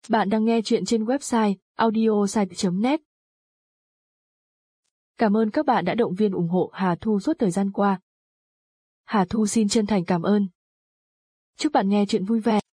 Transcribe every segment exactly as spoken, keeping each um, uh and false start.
Bạn đang nghe chuyện trên website audiosite chấm net. Cảm ơn các bạn đã động viên ủng hộ Hà Thu suốt thời gian qua. Hà Thu xin chân thành cảm ơn. Chúc bạn nghe chuyện vui vẻ.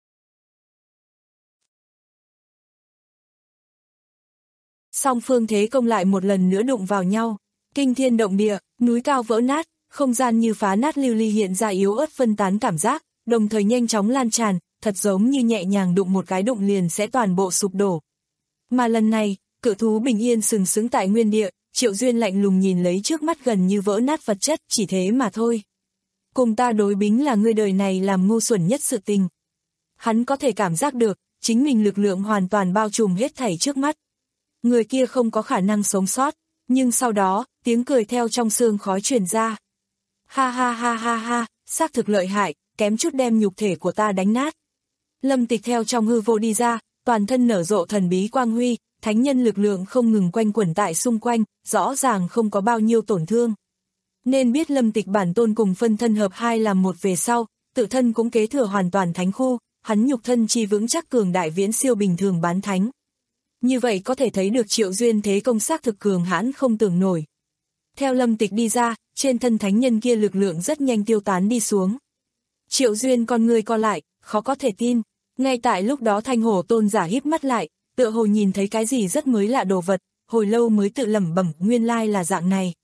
Song phương thế công lại một lần nữa đụng vào nhau, kinh thiên động địa, núi cao vỡ nát, không gian như phá nát lưu ly hiện ra yếu ớt phân tán cảm giác, đồng thời nhanh chóng lan tràn, thật giống như nhẹ nhàng đụng một cái đụng liền sẽ toàn bộ sụp đổ. Mà lần này, cự thú bình yên sừng sững tại nguyên địa, Triệu Duyên lạnh lùng nhìn lấy trước mắt gần như vỡ nát vật chất, chỉ thế mà thôi. Cùng ta đối bính là ngươi đời này làm ngu xuẩn nhất sự tình. Hắn có thể cảm giác được, chính mình lực lượng hoàn toàn bao trùm hết thảy trước mắt. Người kia không có khả năng sống sót, nhưng sau đó, tiếng cười theo trong xương khói truyền ra. Ha ha ha ha ha, xác thực lợi hại, kém chút đem nhục thể của ta đánh nát. Lâm Tịch theo trong hư vô đi ra, toàn thân nở rộ thần bí quang huy, thánh nhân lực lượng không ngừng quanh quẩn tại xung quanh, rõ ràng không có bao nhiêu tổn thương. Nên biết Lâm Tịch bản tôn cùng phân thân hợp hai làm một về sau, tự thân cũng kế thừa hoàn toàn thánh khu, hắn nhục thân chi vững chắc cường đại viễn siêu bình thường bán thánh. Như vậy có thể thấy được Triệu Duyên thế công xác thực cường hãn không tưởng nổi. Theo Lâm Tịch đi ra, trên thân thánh nhân kia lực lượng rất nhanh tiêu tán đi xuống. Triệu Duyên con người co lại, khó có thể tin. Ngay tại lúc đó Thanh Hổ Tôn giả híp mắt lại, tựa hồ nhìn thấy cái gì rất mới lạ đồ vật, hồi lâu mới tự lẩm bẩm nguyên lai là dạng này.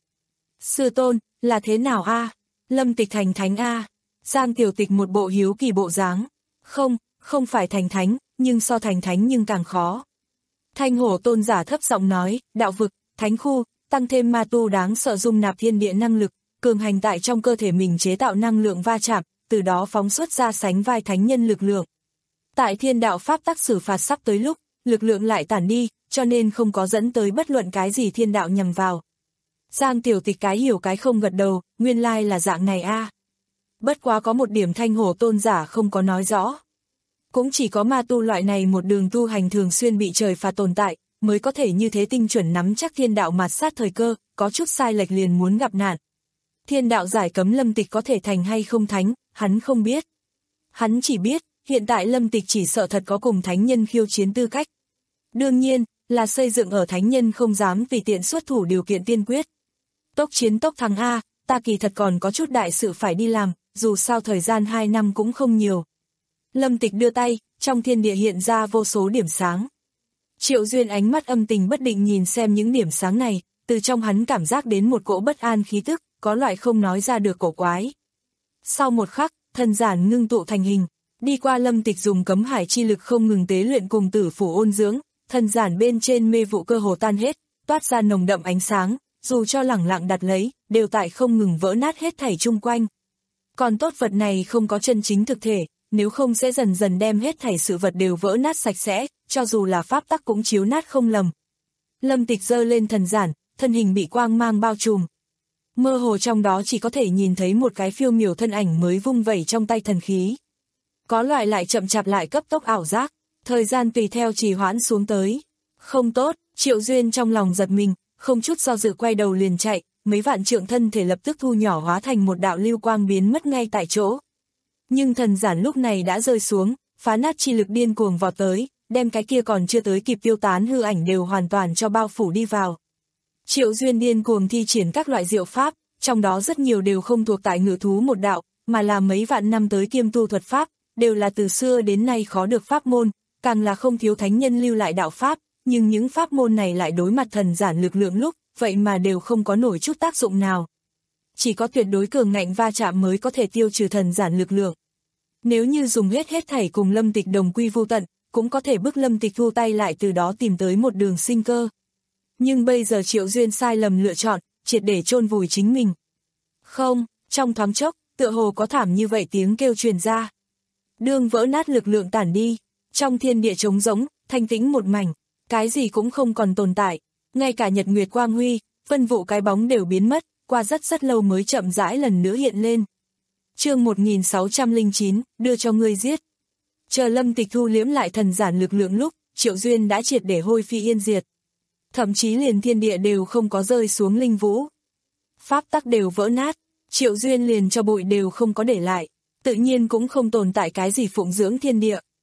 Sư tôn, là thế nào a? Lâm Tịch thành thánh a? Giang Tiểu Tịch một bộ hiếu kỳ bộ dáng. Không, không phải thành thánh, nhưng so thành thánh nhưng càng khó. Thanh Hổ Tôn giả thấp giọng nói, đạo vực, thánh khu, tăng thêm ma tu đáng sợ dung nạp thiên địa năng lực, cường hành tại trong cơ thể mình chế tạo năng lượng va chạm, từ đó phóng xuất ra sánh vai thánh nhân lực lượng. Tại thiên đạo pháp tắc xử phạt sắp tới lúc, lực lượng lại tản đi, cho nên không có dẫn tới bất luận cái gì thiên đạo nhằm vào. Giang Tiểu Tịch cái hiểu cái không gật đầu, nguyên lai là dạng này a. À. Bất quá có một điểm Thanh Hổ Tôn giả không có nói rõ. Cũng chỉ có ma tu loại này một đường tu hành thường xuyên bị trời phạt tồn tại, mới có thể như thế tinh chuẩn nắm chắc thiên đạo mạt sát thời cơ, có chút sai lệch liền muốn gặp nạn. Thiên đạo giải cấm Lâm Tịch có thể thành hay không thánh, hắn không biết. Hắn chỉ biết, hiện tại Lâm Tịch chỉ sợ thật có cùng thánh nhân khiêu chiến tư cách. Đương nhiên, là xây dựng ở thánh nhân không dám tùy tiện xuất thủ điều kiện tiên quyết. Tốc chiến tốc thắng A, ta kỳ thật còn có chút đại sự phải đi làm, dù sao thời gian hai năm cũng không nhiều. Lâm Tịch đưa tay, trong thiên địa hiện ra vô số điểm sáng. Triệu Duyên ánh mắt âm tình bất định nhìn xem những điểm sáng này, từ trong hắn cảm giác đến một cỗ bất an khí tức, có loại không nói ra được cổ quái. Sau một khắc, thần giản ngưng tụ thành hình, đi qua Lâm Tịch dùng cấm hải chi lực không ngừng tế luyện cùng tử phủ ôn dưỡng, thần giản bên trên mê vụ cơ hồ tan hết, toát ra nồng đậm ánh sáng, dù cho lẳng lặng đặt lấy, đều tại không ngừng vỡ nát hết thảy chung quanh. Còn tốt vật này không có chân chính thực thể, nếu không sẽ dần dần đem hết thảy sự vật đều vỡ nát sạch sẽ, cho dù là pháp tắc cũng chiếu nát không lầm. Lâm Tịch giơ lên thần giản, thân hình bị quang mang bao trùm. Mơ hồ trong đó chỉ có thể nhìn thấy một cái phiêu miểu thân ảnh mới vung vẩy trong tay thần khí. Có loại lại chậm chạp lại cấp tốc ảo giác, thời gian tùy theo trì hoãn xuống tới. Không tốt, Triệu Duyên trong lòng giật mình, không chút do dự quay đầu liền chạy, mấy vạn trượng thân thể lập tức thu nhỏ hóa thành một đạo lưu quang biến mất ngay tại chỗ. Nhưng thần giản lúc này đã rơi xuống, phá nát chi lực điên cuồng vọt tới, đem cái kia còn chưa tới kịp tiêu tán hư ảnh đều hoàn toàn cho bao phủ đi vào. Triệu Duyên điên cuồng thi triển các loại diệu pháp, trong đó rất nhiều đều không thuộc tại ngự thú một đạo, mà là mấy vạn năm tới kiêm tu thuật pháp, đều là từ xưa đến nay khó được pháp môn, càng là không thiếu thánh nhân lưu lại đạo pháp, nhưng những pháp môn này lại đối mặt thần giản lực lượng lúc, vậy mà đều không có nổi chút tác dụng nào. Chỉ có tuyệt đối cường ngạnh va chạm mới có thể tiêu trừ thần giản lực lượng. Nếu như dùng hết hết thảy cùng Lâm Tịch đồng quy vô tận, cũng có thể bức Lâm Tịch thu tay lại từ đó tìm tới một đường sinh cơ. Nhưng bây giờ Triệu Duyên sai lầm lựa chọn, triệt để chôn vùi chính mình. Không, trong thoáng chốc, tựa hồ có thảm như vậy tiếng kêu truyền ra. Đương vỡ nát lực lượng tản đi, trong thiên địa trống rỗng, thanh tĩnh một mảnh, cái gì cũng không còn tồn tại, ngay cả nhật nguyệt quang huy, vân vụ cái bóng đều biến mất, qua rất rất lâu mới chậm rãi lần nữa hiện lên. Chương một nghìn sáu trăm lẻ chín, đưa cho ngươi giết. Chờ Lâm Tịch thu liễm lại thần giản lực lượng lúc, Triệu Duyên đã triệt để hôi phi yên diệt. Thậm chí liền thiên địa đều không có rơi xuống linh vũ. Pháp tắc đều vỡ nát, Triệu Duyên liền cho bụi đều không có để lại, tự nhiên cũng không tồn tại cái gì phụng dưỡng thiên địa.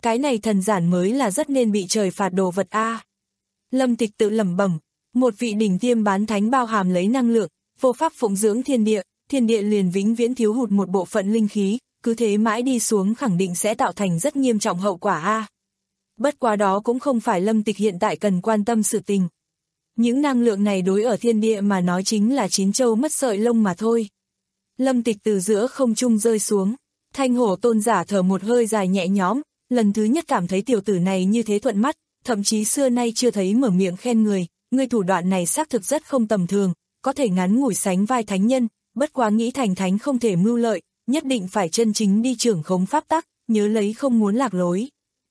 cái này thần giản mới là rất nên bị trời phạt đồ vật a. À. Lâm Tịch tự lẩm bẩm, một vị đỉnh tiêm bán thánh bao hàm lấy năng lượng, vô pháp phụng dưỡng thiên địa, thiên địa liền vĩnh viễn thiếu hụt một bộ phận linh khí, cứ thế mãi đi xuống khẳng định sẽ tạo thành rất nghiêm trọng hậu quả a. À. Bất quá đó cũng không phải Lâm Tịch hiện tại cần quan tâm sự tình. Những năng lượng này đối ở thiên địa mà nói chính là chín châu mất sợi lông mà thôi. Lâm Tịch từ giữa không trung rơi xuống, Thanh Hổ tôn giả thở một hơi dài nhẹ nhõm, lần thứ nhất cảm thấy tiểu tử này như thế thuận mắt, thậm chí xưa nay chưa thấy mở miệng khen người, người thủ đoạn này xác thực rất không tầm thường, có thể ngắn ngủi sánh vai thánh nhân, bất quá nghĩ thành thánh không thể mưu lợi, nhất định phải chân chính đi trưởng khống pháp tắc, nhớ lấy không muốn lạc lối.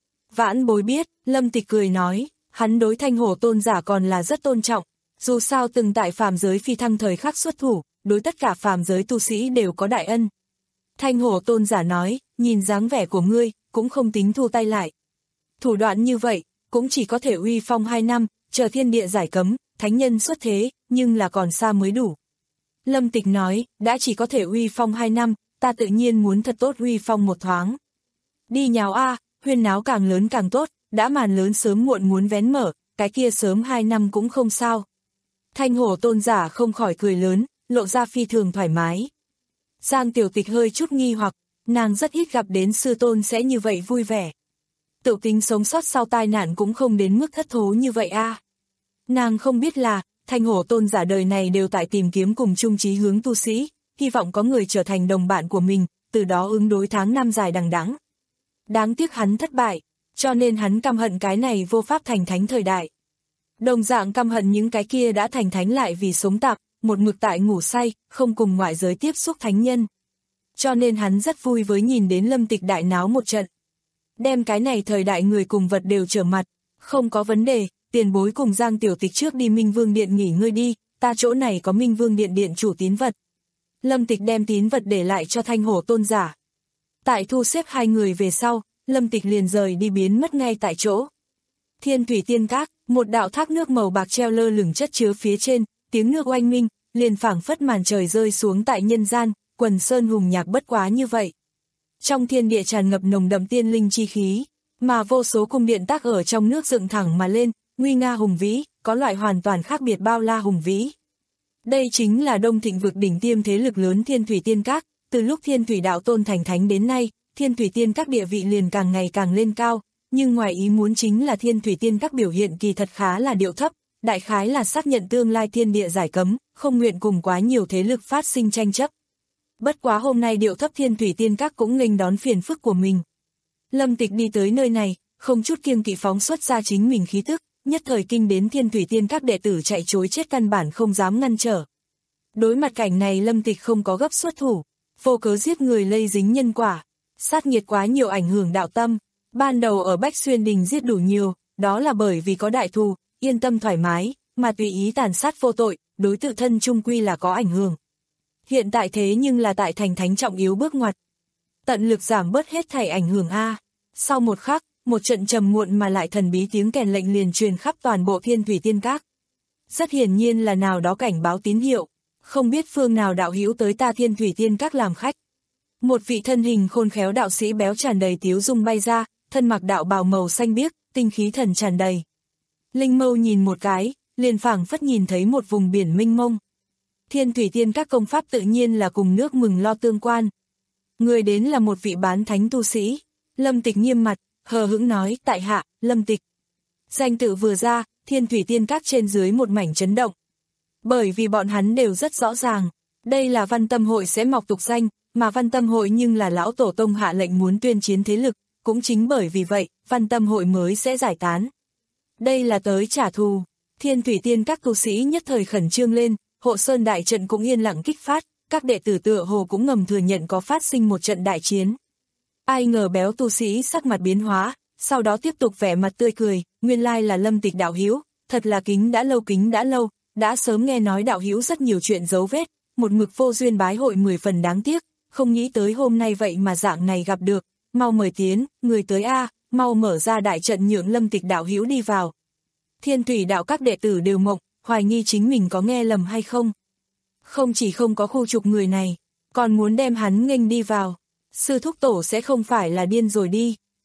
Vãn bối biết, Lâm Tịch cười nói, hắn đối Thanh Hổ tôn giả còn là rất tôn trọng, dù sao từng tại phàm giới phi thăng thời khắc xuất thủ, đối tất cả phàm giới tu sĩ đều có đại ân. Thanh Hổ tôn giả nói, nhìn dáng vẻ của ngươi, cũng không tính thu tay lại. Thủ đoạn như vậy, cũng chỉ có thể uy phong hai năm, chờ thiên địa giải cấm, thánh nhân xuất thế, nhưng là còn xa mới đủ. Lâm Tịch nói, đã chỉ có thể uy phong hai năm, ta tự nhiên muốn thật tốt uy phong một thoáng. Đi nhào a, huyên náo càng lớn càng tốt, đã màn lớn sớm muộn muốn vén mở, cái kia sớm hai năm cũng không sao. Thanh Hổ tôn giả không khỏi cười lớn, lộ ra phi thường thoải mái. Giang Tiểu Tịch hơi chút nghi hoặc, nàng rất ít gặp đến sư tôn sẽ như vậy vui vẻ. Tự tính sống sót sau tai nạn cũng không đến mức thất thố như vậy a. À. Nàng không biết là, Thanh Hổ tôn giả đời này đều tại tìm kiếm cùng chung chí hướng tu sĩ, hy vọng có người trở thành đồng bạn của mình, từ đó ứng đối tháng năm dài đằng đẵng. Đáng tiếc hắn thất bại, cho nên hắn căm hận cái này vô pháp thành thánh thời đại. Đồng dạng căm hận những cái kia đã thành thánh lại vì sống tạm, một mực tại ngủ say, không cùng ngoại giới tiếp xúc thánh nhân. Cho nên hắn rất vui với nhìn đến Lâm Tịch đại náo một trận. Đem cái này thời đại người cùng vật đều trở mặt, không có vấn đề, tiền bối cùng Giang Tiểu Tịch trước đi Minh Vương Điện nghỉ ngơi đi, ta chỗ này có Minh Vương Điện điện chủ tín vật. Lâm Tịch đem tín vật để lại cho Thanh Hổ tôn giả. Tại thu xếp hai người về sau, Lâm Tịch liền rời đi biến mất ngay tại chỗ. Thiên Thủy Tiên Các, một đạo thác nước màu bạc treo lơ lửng chất chứa phía trên, tiếng nước oanh minh, liền phảng phất màn trời rơi xuống tại nhân gian, quần sơn hùng nhạc bất quá như vậy. Trong thiên địa tràn ngập nồng đậm tiên linh chi khí, mà vô số cung điện tác ở trong nước dựng thẳng mà lên, nguy nga hùng vĩ, có loại hoàn toàn khác biệt bao la hùng vĩ. Đây chính là Đông Thịnh vực đỉnh tiêm thế lực lớn Thiên Thủy Tiên Các, từ lúc Thiên Thủy đạo tôn thành thánh đến nay, Thiên Thủy Tiên Các địa vị liền càng ngày càng lên cao, nhưng ngoài ý muốn chính là Thiên Thủy Tiên Các biểu hiện kỳ thật khá là điệu thấp, đại khái là xác nhận tương lai thiên địa giải cấm, không nguyện cùng quá nhiều thế lực phát sinh tranh chấp. Bất quá hôm nay điệu thấp Thiên Thủy Tiên Các cũng nghênh đón phiền phức của mình. Lâm Tịch đi tới nơi này, không chút kiêng kỵ phóng xuất ra chính mình khí tức, nhất thời kinh đến Thiên Thủy Tiên Các đệ tử chạy trối chết căn bản không dám ngăn trở. Đối mặt cảnh này Lâm Tịch không có gấp xuất thủ, vô cớ giết người lây dính nhân quả, sát nghiệt quá nhiều ảnh hưởng đạo tâm. Ban đầu ở Bách Xuyên Đình giết đủ nhiều, đó là bởi vì có đại thù, yên tâm thoải mái, mà tùy ý tàn sát vô tội, đối tự thân chung quy là có ảnh hưởng. Hiện tại thế nhưng là tại thành thánh trọng yếu bước ngoặt. Tận lực giảm bớt hết thảy ảnh hưởng a. Sau một khắc, một trận trầm muộn mà lại thần bí tiếng kèn lệnh liền truyền khắp toàn bộ Thiên Thủy Tiên Các. Rất hiển nhiên là nào đó cảnh báo tín hiệu, không biết phương nào đạo hữu tới ta Thiên Thủy Tiên Các làm khách. Một vị thân hình khôn khéo đạo sĩ béo tràn đầy tiếu dung bay ra, thân mặc đạo bào màu xanh biếc, tinh khí thần tràn đầy. Linh Mâu nhìn một cái, liền phảng phất nhìn thấy một vùng biển mênh mông. Thiên Thủy Tiên Các công pháp tự nhiên là cùng nước mừng lo tương quan. Người đến là một vị bán thánh tu sĩ. Lâm Tịch nghiêm mặt, hờ hững nói, tại hạ, Lâm Tịch. Danh tự vừa ra, Thiên Thủy Tiên Các trên dưới một mảnh chấn động. Bởi vì bọn hắn đều rất rõ ràng, đây là Văn Tâm Hội sẽ mọc tục danh, mà Văn Tâm Hội nhưng là lão tổ tông hạ lệnh muốn tuyên chiến thế lực, cũng chính bởi vì vậy, Văn Tâm Hội mới sẽ giải tán. Đây là tới trả thù. Thiên Thủy Tiên Các tu sĩ nhất thời khẩn trương lên, Hộ Sơn đại trận cũng yên lặng kích phát, các đệ tử tựa hồ cũng ngầm thừa nhận có phát sinh một trận đại chiến. Ai ngờ béo tu sĩ sắc mặt biến hóa, sau đó tiếp tục vẻ mặt tươi cười, nguyên lai là Lâm Tịch đạo hữu, thật là kính đã lâu kính đã lâu, đã sớm nghe nói đạo hữu rất nhiều chuyện dấu vết, một mực vô duyên bái hội mười phần đáng tiếc, không nghĩ tới hôm nay vậy mà dạng này gặp được, mau mời tiến, người tới a, mau mở ra đại trận nhượng Lâm Tịch đạo hữu đi vào. Thiên Thủy đạo các đệ tử đều mộng, hoài nghi chính mình có nghe lầm hay không. Không chỉ không có khu trục người này, còn muốn đem hắn nghênh đi vào. Sư thúc tổ sẽ không phải là điên rồi đi.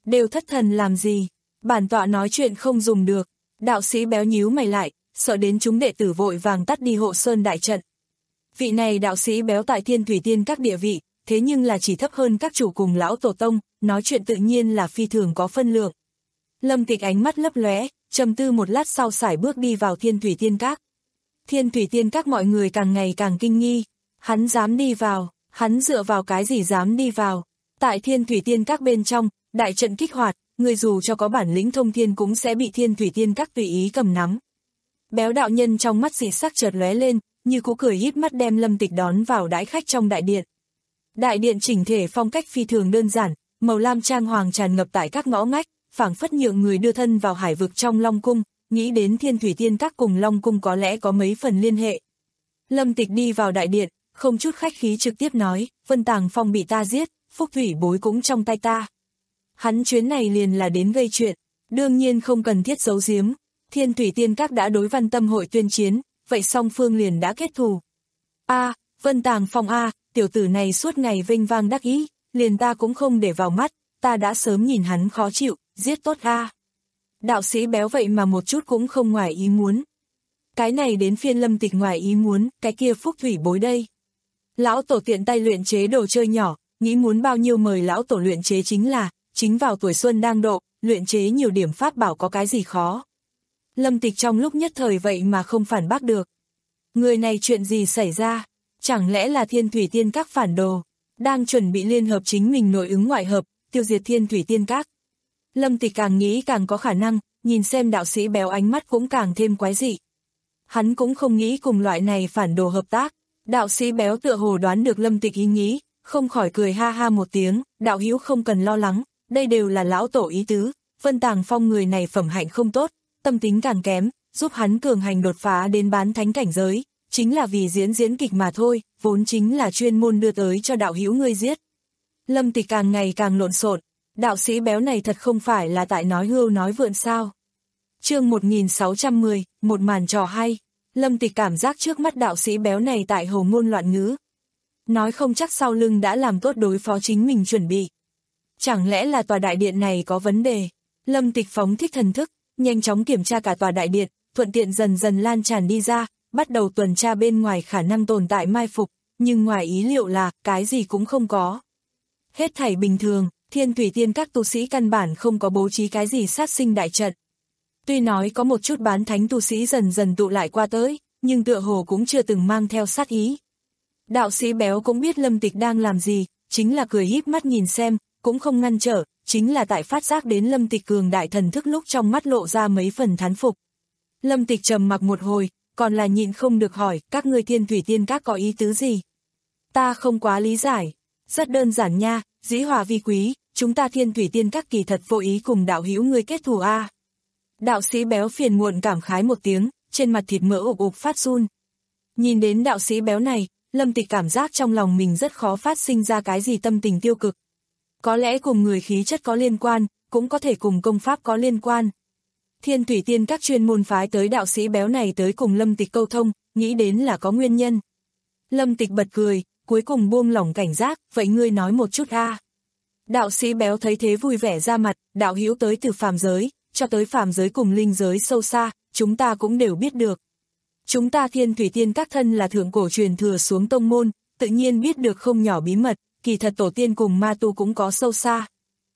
đều thất thần làm gì, bản tọa nói chuyện không dùng được. Đạo sĩ béo nhíu mày lại, sợ đến chúng đệ tử vội vàng tắt đi hộ sơn đại trận. Vị này đạo sĩ béo tại Thiên Thủy Tiên các địa vị, thế nhưng là chỉ thấp hơn các chủ cùng lão tổ tông, nói chuyện tự nhiên là phi thường có phân lượng. Lâm Tịch ánh mắt lấp lóe, trầm tư một lát sau sải bước đi vào Thiên Thủy Tiên các. Thiên Thủy Tiên các mọi người càng ngày càng kinh nghi, hắn dám đi vào, hắn dựa vào cái gì dám đi vào. Tại Thiên Thủy Tiên các bên trong, đại trận kích hoạt, người dù cho có bản lĩnh thông thiên cũng sẽ bị Thiên Thủy Tiên các tùy ý cầm nắm. Béo đạo nhân trong mắt dị sắc chợt lóe lên, như cú cười híp mắt đem Lâm Tịch đón vào đãi khách trong đại điện. Đại điện chỉnh thể phong cách phi thường đơn giản, màu lam trang hoàng tràn ngập tại các ngõ ngách, phảng phất nhượng người đưa thân vào hải vực trong Long Cung, nghĩ đến Thiên Thủy Tiên các cùng Long Cung có lẽ có mấy phần liên hệ. Lâm Tịch đi vào đại điện, không chút khách khí trực tiếp nói, Vân Tàng Phong bị ta giết, Phúc Thủy Bối cũng trong tay ta. Hắn chuyến này liền là đến gây chuyện, đương nhiên không cần thiết giấu giếm. Thiên Thủy Tiên các đã đối Văn Tâm hội tuyên chiến, vậy song phương liền đã kết thù. A, Vân Tàng Phong a, tiểu tử này suốt ngày vênh vang đắc ý, liền ta cũng không để vào mắt, ta đã sớm nhìn hắn khó chịu, giết tốt a. Đạo sĩ béo vậy mà một chút cũng không ngoài ý muốn. Cái này đến phiên Lâm Tịch ngoài ý muốn, cái kia Phúc Thủy Bối đây. Lão tổ tiện tay luyện chế đồ chơi nhỏ, nghĩ muốn bao nhiêu mời lão tổ luyện chế chính là, chính vào tuổi xuân đang độ, luyện chế nhiều điểm pháp bảo có cái gì khó. Lâm Tịch trong lúc nhất thời vậy mà không phản bác được. Người này chuyện gì xảy ra? Chẳng lẽ là Thiên Thủy Tiên các phản đồ, đang chuẩn bị liên hợp chính mình nội ứng ngoại hợp, tiêu diệt Thiên Thủy Tiên các. Lâm Tịch càng nghĩ càng có khả năng, nhìn xem đạo sĩ béo ánh mắt cũng càng thêm quái dị. Hắn cũng không nghĩ cùng loại này phản đồ hợp tác. Đạo sĩ béo tựa hồ đoán được Lâm Tịch ý nghĩ, không khỏi cười ha ha một tiếng, đạo hữu không cần lo lắng, đây đều là lão tổ ý tứ, Vân Tàng Phong người này phẩm hạnh không tốt, tâm tính càng kém, giúp hắn cường hành đột phá đến bán thánh cảnh giới, chính là vì diễn diễn kịch mà thôi, vốn chính là chuyên môn đưa tới cho đạo hữu ngươi giết. Lâm Tịch càng ngày càng lộn xộn, đạo sĩ béo này thật không phải là tại nói hưu nói vượn sao. Chương một nghìn sáu trăm mười, một màn trò hay. Lâm Tịch cảm giác trước mắt đạo sĩ béo này tại hồ ngôn loạn ngữ. Nói không chắc sau lưng đã làm tốt đối phó chính mình chuẩn bị. Chẳng lẽ là tòa đại điện này có vấn đề? Lâm Tịch phóng thích thần thức, nhanh chóng kiểm tra cả tòa đại điện, thuận tiện dần dần lan tràn đi ra, bắt đầu tuần tra bên ngoài khả năng tồn tại mai phục, nhưng ngoài ý liệu là, cái gì cũng không có. Hết thảy bình thường, Thiên Thủy Tiên các tu sĩ căn bản không có bố trí cái gì sát sinh đại trận. Tuy nói có một chút bán thánh tu sĩ dần dần tụ lại qua tới, nhưng tựa hồ cũng chưa từng mang theo sát ý. Đạo sĩ béo cũng biết Lâm Tịch đang làm gì, chính là cười híp mắt nhìn xem, cũng không ngăn trở, chính là tại phát giác đến Lâm Tịch cường đại thần thức lúc trong mắt lộ ra mấy phần thán phục. Lâm Tịch trầm mặc một hồi, còn là nhịn không được hỏi, các ngươi Thiên Thủy Tiên các có ý tứ gì? Ta không quá lý giải, rất đơn giản nha, dĩ hòa vi quý, chúng ta Thiên Thủy Tiên các kỳ thật vô ý cùng đạo hữu ngươi kết thù a. Đạo sĩ béo phiền muộn cảm khái một tiếng, trên mặt thịt mỡ ục ục phát run. Nhìn đến đạo sĩ béo này, Lâm Tịch cảm giác trong lòng mình rất khó phát sinh ra cái gì tâm tình tiêu cực. Có lẽ cùng người khí chất có liên quan, cũng có thể cùng công pháp có liên quan. Thiên Thủy Tiên các chuyên môn phái tới đạo sĩ béo này tới cùng Lâm Tịch câu thông, nghĩ đến là có nguyên nhân. Lâm Tịch bật cười, cuối cùng buông lỏng cảnh giác, vậy ngươi nói một chút a. Đạo sĩ béo thấy thế vui vẻ ra mặt, đạo hữu tới từ phàm giới, cho tới phàm giới cùng linh giới sâu xa, chúng ta cũng đều biết được. Chúng ta Thiên Thủy Tiên các thân là thượng cổ truyền thừa xuống tông môn, tự nhiên biết được không nhỏ bí mật, kỳ thật tổ tiên cùng ma tu cũng có sâu xa.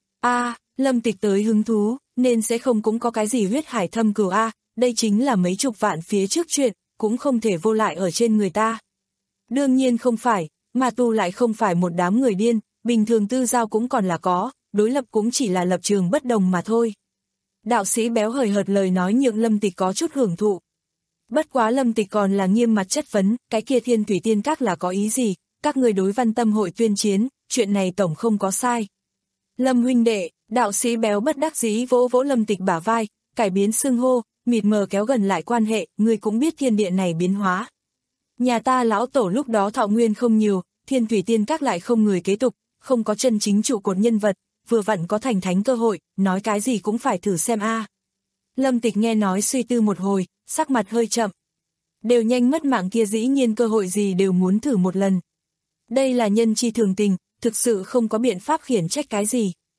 A, Lâm Tịch tới hứng thú, nên sẽ không cũng có cái gì huyết hải thâm cửu a, đây chính là mấy chục vạn phía trước chuyện, cũng không thể vô lại ở trên người ta. Đương nhiên không phải, ma tu lại không phải một đám người điên, bình thường tư giao cũng còn là có, đối lập cũng chỉ là lập trường bất đồng mà thôi. Đạo sĩ béo hời hợt lời nói nhượng Lâm Tịch có chút hưởng thụ. Bất quá Lâm Tịch còn là nghiêm mặt chất vấn, cái kia Thiên Thủy Tiên các là có ý gì, các người đối Văn Tâm hội tuyên chiến, chuyện này tổng không có sai. Lâm huynh đệ, đạo sĩ béo bất đắc dĩ vỗ vỗ Lâm Tịch bả vai, cải biến xưng hô, mịt mờ kéo gần lại quan hệ, người cũng biết thiên địa này biến hóa. Nhà ta lão tổ lúc đó thọ nguyên không nhiều, Thiên Thủy Tiên các lại không người kế tục, không có chân chính trụ cột nhân vật, vừa vặn có thành thánh cơ hội, nói cái gì cũng phải thử xem a. Lâm Tịch nghe nói suy tư một hồi, sắc mặt hơi chậm. Đều nhanh mất mạng kia dĩ nhiên cơ hội gì đều muốn thử một lần. Đây là nhân chi thường tình, thực sự không có biện pháp khiển trách cái gì.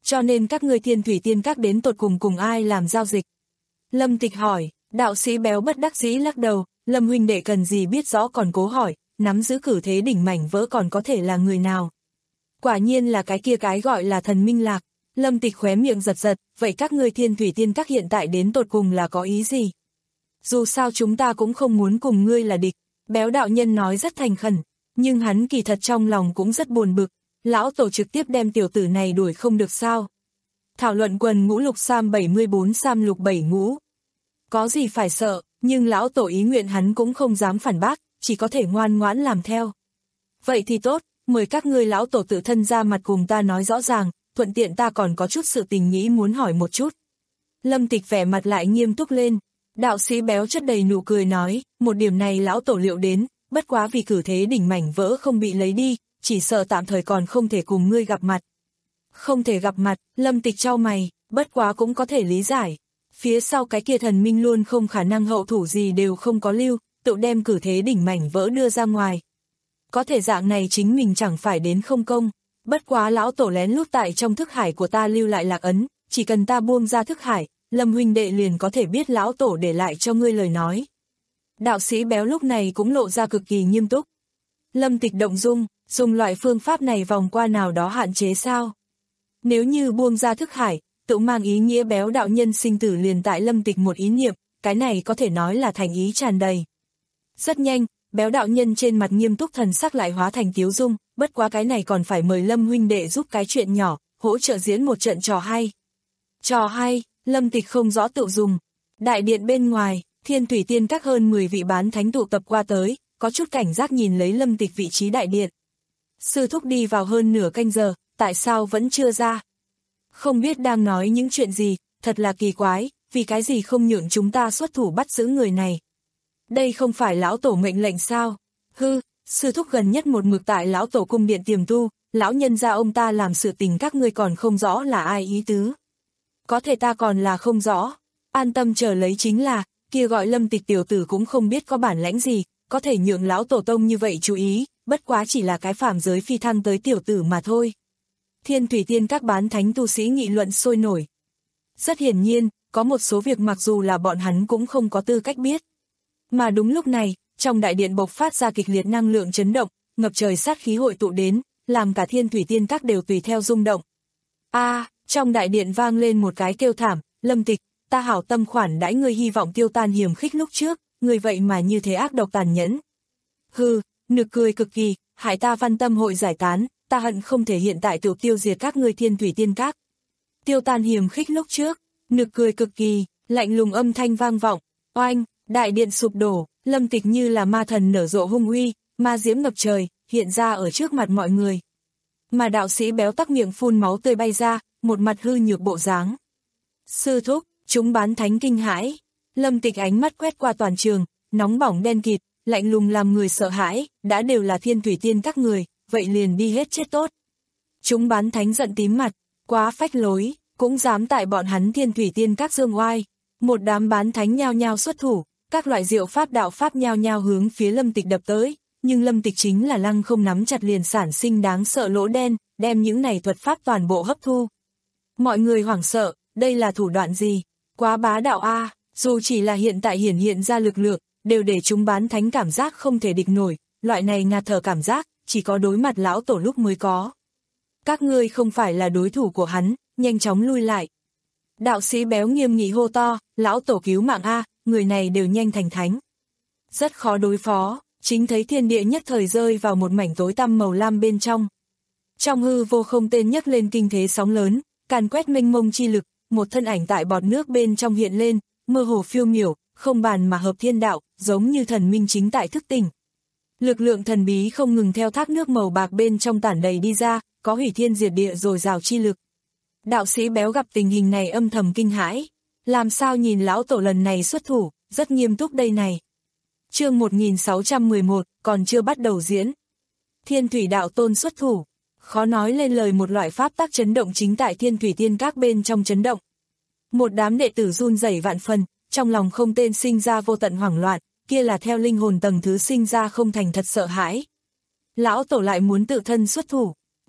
cho nên các ngươi Thiên Thủy Tiên Các đến tột cùng cùng ai làm giao dịch? Lâm Tịch hỏi, đạo sĩ béo bất đắc dĩ lắc đầu, Lâm huynh đệ cần gì biết rõ còn cố hỏi, nắm giữ cử thế đỉnh mảnh vỡ còn có thể là người nào? Quả nhiên là cái kia cái gọi là thần minh lạc. Lâm Tịch khóe miệng giật giật, vậy các ngươi Thiên Thủy Tiên Các hiện tại đến tột cùng là có ý gì? Dù sao chúng ta cũng không muốn cùng ngươi là địch, béo đạo nhân nói rất thành khẩn, nhưng hắn kỳ thật trong lòng cũng rất buồn bực, lão tổ trực tiếp đem tiểu tử này đuổi không được sao? Thảo luận quần ngũ lục sam bảy mươi bốn sam lục bảy ngũ. Có gì phải sợ, nhưng lão tổ ý nguyện hắn cũng không dám phản bác, chỉ có thể ngoan ngoãn làm theo. Vậy thì tốt, mời các ngươi lão tổ tự thân ra mặt cùng ta nói rõ ràng, thuận tiện ta còn có chút sự tình nghĩ muốn hỏi một chút. Lâm Tịch vẻ mặt lại nghiêm túc lên, đạo sĩ béo chất đầy nụ cười nói, một điểm này lão tổ liệu đến, bất quá vì cử thế đỉnh mảnh vỡ không bị lấy đi, chỉ sợ tạm thời còn không thể cùng ngươi gặp mặt. Không thể gặp mặt, Lâm Tịch chau mày, bất quá cũng có thể lý giải. Phía sau cái kia thần minh luôn không khả năng hậu thủ gì đều không có lưu, tự đem cử thế đỉnh mảnh vỡ đưa ra ngoài. Có thể dạng này chính mình chẳng phải đến không công, bất quá lão tổ lén lút tại trong thức hải của ta lưu lại lạc ấn, chỉ cần ta buông ra thức hải, Lâm huynh đệ liền có thể biết lão tổ để lại cho ngươi lời nói. Đạo sĩ béo lúc này cũng lộ ra cực kỳ nghiêm túc. Lâm Tịch động dung, dùng loại phương pháp này vòng qua nào đó hạn chế sao? Nếu như buông ra thức hải, tự mang ý nghĩa béo đạo nhân sinh tử liền tại Lâm Tịch một ý niệm, cái này có thể nói là thành ý tràn đầy. Rất nhanh, béo đạo nhân trên mặt nghiêm túc thần sắc lại hóa thành tiếu dung, bất quá cái này còn phải mời Lâm huynh đệ giúp cái chuyện nhỏ, hỗ trợ diễn một trận trò hay. Trò hay, Lâm Tịch không rõ tự dùng. Đại điện bên ngoài, Thiên Thủy Tiên Các hơn mười vị bán thánh tụ tập qua tới, có chút cảnh giác nhìn lấy Lâm Tịch vị trí đại điện. Sư thúc đi vào hơn nửa canh giờ, tại sao vẫn chưa ra? Không biết đang nói những chuyện gì, thật là kỳ quái, vì cái gì không nhượng chúng ta xuất thủ bắt giữ người này? Đây không phải lão tổ mệnh lệnh sao? Hư, sư thúc gần nhất một mực tại lão tổ cung điện tiềm tu, lão nhân gia ông ta làm sự tình các ngươi còn không rõ là ai ý tứ. Có thể ta còn là không rõ, an tâm chờ lấy chính là, kia gọi Lâm Tịch tiểu tử cũng không biết có bản lãnh gì, có thể nhượng lão tổ tông như vậy chú ý, bất quá chỉ là cái phàm giới phi thăng tới tiểu tử mà thôi. Thiên Thủy Tiên Các bán thánh tu sĩ nghị luận sôi nổi. Rất hiển nhiên, có một số việc mặc dù là bọn hắn cũng không có tư cách biết. Mà đúng lúc này, trong đại điện bộc phát ra kịch liệt năng lượng chấn động, ngập trời sát khí hội tụ đến, làm cả Thiên Thủy Tiên Các đều tùy theo rung động. A, à, trong đại điện vang lên một cái kêu thảm, Lâm Tịch, ta hảo tâm khoản đãi ngươi hy vọng tiêu tan hiểm khích lúc trước, ngươi vậy mà như thế ác độc tàn nhẫn. Hừ, nực cười cực kỳ, hại ta văn tâm hội giải tán, ta hận không thể hiện tại tự tiêu diệt các ngươi Thiên Thủy Tiên Các. Tiêu tan hiểm khích lúc trước, nực cười cực kỳ, lạnh lùng âm thanh vang vọng, oanh, đại điện sụp đổ, Lâm Tịch như là ma thần nở rộ hung uy, ma diễm ngập trời, hiện ra ở trước mặt mọi người. Mà đạo sĩ béo tắc miệng phun máu tươi bay ra, một mặt hư nhược bộ dáng. Sư thúc, chúng bán thánh kinh hãi, Lâm Tịch ánh mắt quét qua toàn trường, nóng bỏng đen kịt, lạnh lùng làm người sợ hãi, đã đều là Thiên Thủy Tiên Các người, vậy liền đi hết chết tốt. Chúng bán thánh giận tím mặt, quá phách lối, cũng dám tại bọn hắn Thiên Thủy Tiên Các dương oai. Một đám bán thánh nhao nhao xuất thủ, các loại diệu pháp đạo pháp nhao nhao hướng phía Lâm Tịch đập tới, nhưng Lâm Tịch chính là lăng không nắm chặt liền sản sinh đáng sợ lỗ đen, đem những này thuật pháp toàn bộ hấp thu. Mọi người hoảng sợ, đây là thủ đoạn gì? Quá bá đạo a, dù chỉ là hiện tại hiển hiện ra lực lượng, đều để chúng bán thánh cảm giác không thể địch nổi, loại này ngạt thở cảm giác, chỉ có đối mặt lão tổ lúc mới có. Các ngươi không phải là đối thủ của hắn, nhanh chóng lui lại. Đạo sĩ béo nghiêm nghị hô to, lão tổ cứu mạng a, người này đều nhanh thành thánh. Rất khó đối phó, chính thấy thiên địa nhất thời rơi vào một mảnh tối tăm màu lam bên trong. Trong hư vô không tên nhấc lên kinh thế sóng lớn, càn quét mênh mông chi lực, một thân ảnh tại bọt nước bên trong hiện lên, mơ hồ phiêu miểu, không bàn mà hợp thiên đạo, giống như thần minh chính tại thức tỉnh. Lực lượng thần bí không ngừng theo thác nước màu bạc bên trong tản đầy đi ra, có hủy thiên diệt địa dồi dào chi lực. Đạo sĩ béo gặp tình hình này âm thầm kinh hãi, làm sao nhìn lão tổ lần này xuất thủ, rất nghiêm túc đây này. Chương một nghìn sáu trăm mười một, còn chưa bắt đầu diễn. Thiên Thủy đạo tôn xuất thủ, khó nói lên lời một loại pháp tác chấn động chính tại Thiên Thủy Tiên Các bên trong chấn động. Một đám đệ tử run rẩy vạn phần, trong lòng không tên sinh ra vô tận hoảng loạn, kia là theo linh hồn tầng thứ sinh ra không thành thật sợ hãi. Lão tổ lại muốn tự thân xuất thủ,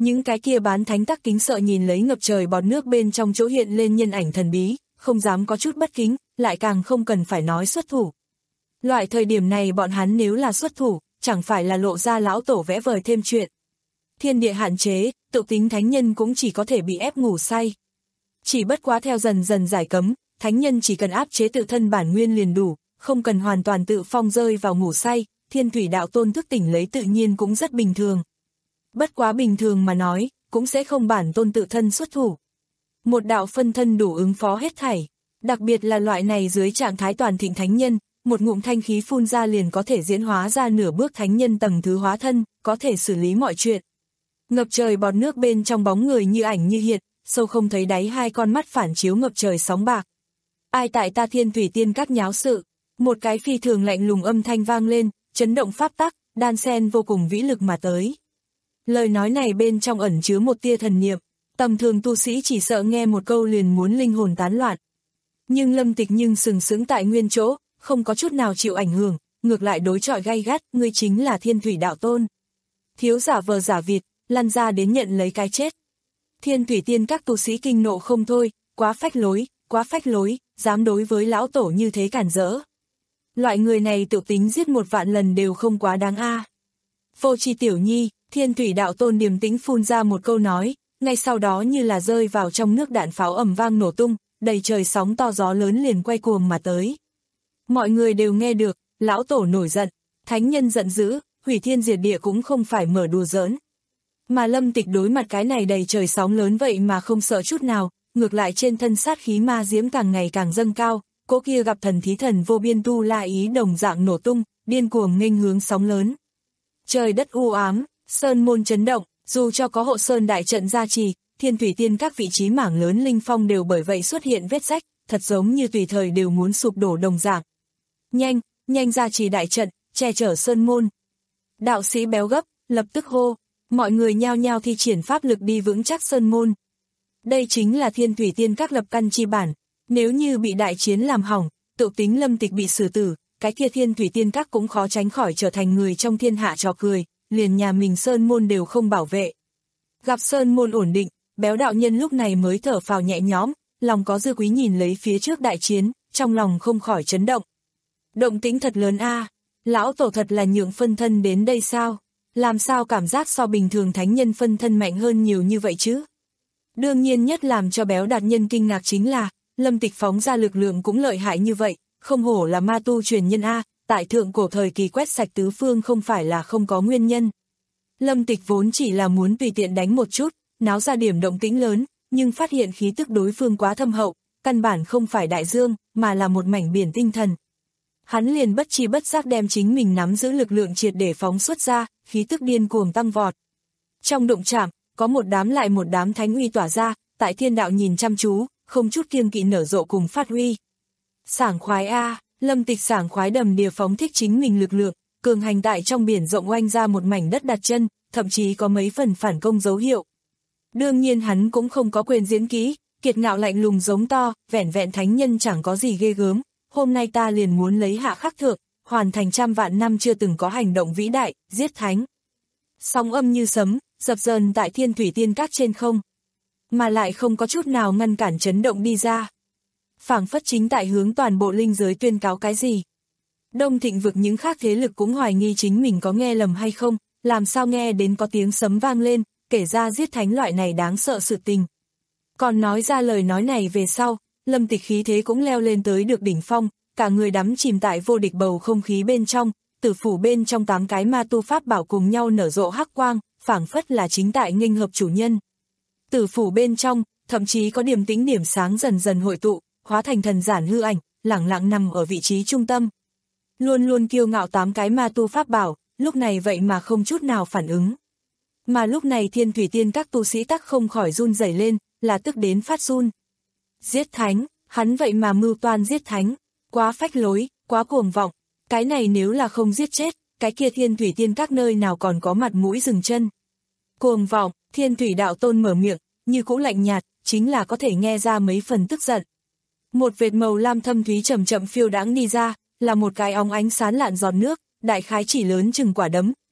Những cái kia bán thánh tắc kính sợ nhìn lấy ngập trời bọt nước bên trong chỗ hiện lên nhân ảnh thần bí, không dám có chút bất kính, lại càng không cần phải nói xuất thủ. Loại thời điểm này bọn hắn nếu là xuất thủ, chẳng phải là lộ ra lão tổ vẽ vời thêm chuyện. Thiên địa hạn chế, tự tính thánh nhân cũng chỉ có thể bị ép ngủ say. Chỉ bất quá theo dần dần giải cấm, thánh nhân chỉ cần áp chế tự thân bản nguyên liền đủ, không cần hoàn toàn tự phong rơi vào ngủ say, Thiên Thủy Đạo Tôn thức tỉnh lấy tự nhiên cũng rất bình thường. Bất quá bình thường mà nói, cũng sẽ không bản tôn tự thân xuất thủ. Một đạo phân thân đủ ứng phó hết thảy, đặc biệt là loại này dưới trạng thái toàn thịnh thánh nhân, một ngụm thanh khí phun ra liền có thể diễn hóa ra nửa bước thánh nhân tầng thứ hóa thân, có thể xử lý mọi chuyện. Ngập trời bọt nước bên trong bóng người như ảnh như hiện, sâu không thấy đáy hai con mắt phản chiếu ngập trời sóng bạc. Ai tại ta Thiên Thủy Tiên các nháo sự, một cái phi thường lạnh lùng âm thanh vang lên, chấn động pháp tắc, đan sen vô cùng vĩ lực mà tới. Lời nói này bên trong ẩn chứa một tia thần niệm, tầm thường tu sĩ chỉ sợ nghe một câu liền muốn linh hồn tán loạn. Nhưng Lâm Tịch nhưng sừng sững tại nguyên chỗ, không có chút nào chịu ảnh hưởng, ngược lại đối chọi gay gắt, ngươi chính là Thiên Thủy Đạo Tôn. Thiếu giả vờ giả vịt, lăn ra đến nhận lấy cái chết. Thiên Thủy Tiên các tu sĩ kinh nộ không thôi, quá phách lối, quá phách lối, dám đối với lão tổ như thế cản rỡ. Loại người này tự tính giết một vạn lần đều không quá đáng a. À. Vô tri tiểu nhi, Thiên Thủy Đạo Tôn điềm tĩnh phun ra một câu nói, ngay sau đó như là rơi vào trong nước đạn pháo ầm vang nổ tung, đầy trời sóng to gió lớn liền quay cuồng mà tới. Mọi người đều nghe được, lão tổ nổi giận, thánh nhân giận dữ, hủy thiên diệt địa cũng không phải mở đùa giỡn. Mà Lâm Tịch đối mặt cái này đầy trời sóng lớn vậy mà không sợ chút nào, ngược lại trên thân sát khí ma diễm càng ngày càng dâng cao, cỗ kia gặp thần thí thần vô biên tu la ý đồng dạng nổ tung, điên cuồng nghênh hướng sóng lớn. Trời đất u ám, sơn môn chấn động, dù cho có hộ sơn đại trận gia trì, Thiên Thủy Tiên các vị trí mảng lớn linh phong đều bởi vậy xuất hiện vết rách, thật giống như tùy thời đều muốn sụp đổ đồng dạng. Nhanh, nhanh gia trì đại trận, che chở sơn môn. Đạo sĩ béo gấp, lập tức hô, mọi người nhao nhao thi triển pháp lực đi vững chắc sơn môn. Đây chính là Thiên Thủy Tiên các lập căn chi bản, nếu như bị đại chiến làm hỏng, tự tính Lâm Tịch bị xử tử, cái kia Thiên Thủy Tiên các cũng khó tránh khỏi trở thành người trong thiên hạ trò cười, liền nhà mình sơn môn đều không bảo vệ. Gặp sơn môn ổn định, béo đạo nhân lúc này mới thở phào nhẹ nhõm, lòng có dư quý nhìn lấy phía trước đại chiến, trong lòng không khỏi chấn động. Động tĩnh thật lớn a, à. Lão tổ thật là nhượng phân thân đến đây sao? Làm sao cảm giác so bình thường thánh nhân phân thân mạnh hơn nhiều như vậy chứ? Đương nhiên nhất làm cho béo đạt nhân kinh ngạc chính là, Lâm Tịch phóng ra lực lượng cũng lợi hại như vậy, không hổ là ma tu truyền nhân a, tại thượng cổ thời kỳ quét sạch tứ phương không phải là không có nguyên nhân. Lâm Tịch vốn chỉ là muốn tùy tiện đánh một chút, náo ra điểm động tĩnh lớn, nhưng phát hiện khí tức đối phương quá thâm hậu, căn bản không phải đại dương, mà là một mảnh biển tinh thần. Hắn liền bất chi bất giác đem chính mình nắm giữ lực lượng triệt để phóng xuất ra, khí tức điên cuồng tăng vọt. Trong động chạm, có một đám lại một đám thánh uy tỏa ra, tại thiên đạo nhìn chăm chú, không chút kiêng kỵ nở rộ cùng phát huy. Sảng khoái a, Lâm Tịch sảng khoái đầm đìa phóng thích chính mình lực lượng, cường hành tại trong biển rộng oanh ra một mảnh đất đặt chân, thậm chí có mấy phần phản công dấu hiệu. Đương nhiên hắn cũng không có quyền diễn kỹ, kiệt ngạo lạnh lùng giống to, vẻn vẹn thánh nhân chẳng có gì ghê gớm, hôm nay ta liền muốn lấy hạ khắc thượng, hoàn thành trăm vạn năm chưa từng có hành động vĩ đại, giết thánh. Sóng âm như sấm, dập dờn tại Thiên Thủy Tiên các trên không, mà lại không có chút nào ngăn cản chấn động đi ra. Phảng phất chính tại hướng toàn bộ linh giới tuyên cáo cái gì. Đông Thịnh vực những khác thế lực cũng hoài nghi chính mình có nghe lầm hay không, làm sao nghe đến có tiếng sấm vang lên, kể ra giết thánh loại này đáng sợ sự tình. Còn nói ra lời nói này về sau, Lâm Tịch khí thế cũng leo lên tới được đỉnh phong, cả người đắm chìm tại vô địch bầu không khí bên trong, tử phủ bên trong tám cái ma tu pháp bảo cùng nhau nở rộ hắc quang, phảng phất là chính tại nghênh hợp chủ nhân. Tử phủ bên trong, thậm chí có điểm tĩnh điểm sáng dần dần hội tụ, hóa thành thần giản hư ảnh, lẳng lặng nằm ở vị trí trung tâm. Luôn luôn kiêu ngạo tám cái ma tu pháp bảo, lúc này vậy mà không chút nào phản ứng. Mà lúc này Thiên Thủy Tiên các tu sĩ tắc không khỏi run rẩy lên, là tức đến phát run. Giết thánh, hắn vậy mà mưu toan giết thánh, quá phách lối, quá cuồng vọng, cái này nếu là không giết chết, cái kia Thiên Thủy Tiên các nơi nào còn có mặt mũi dừng chân. Cuồng vọng, Thiên Thủy Đạo Tôn mở miệng, như cũ lạnh nhạt, chính là có thể nghe ra mấy phần tức giận. Một vệt màu lam thâm thúy chậm chậm phiêu đãng đi ra, là một cái óng ánh sáng lạn giọt nước, đại khái chỉ lớn chừng quả đấm,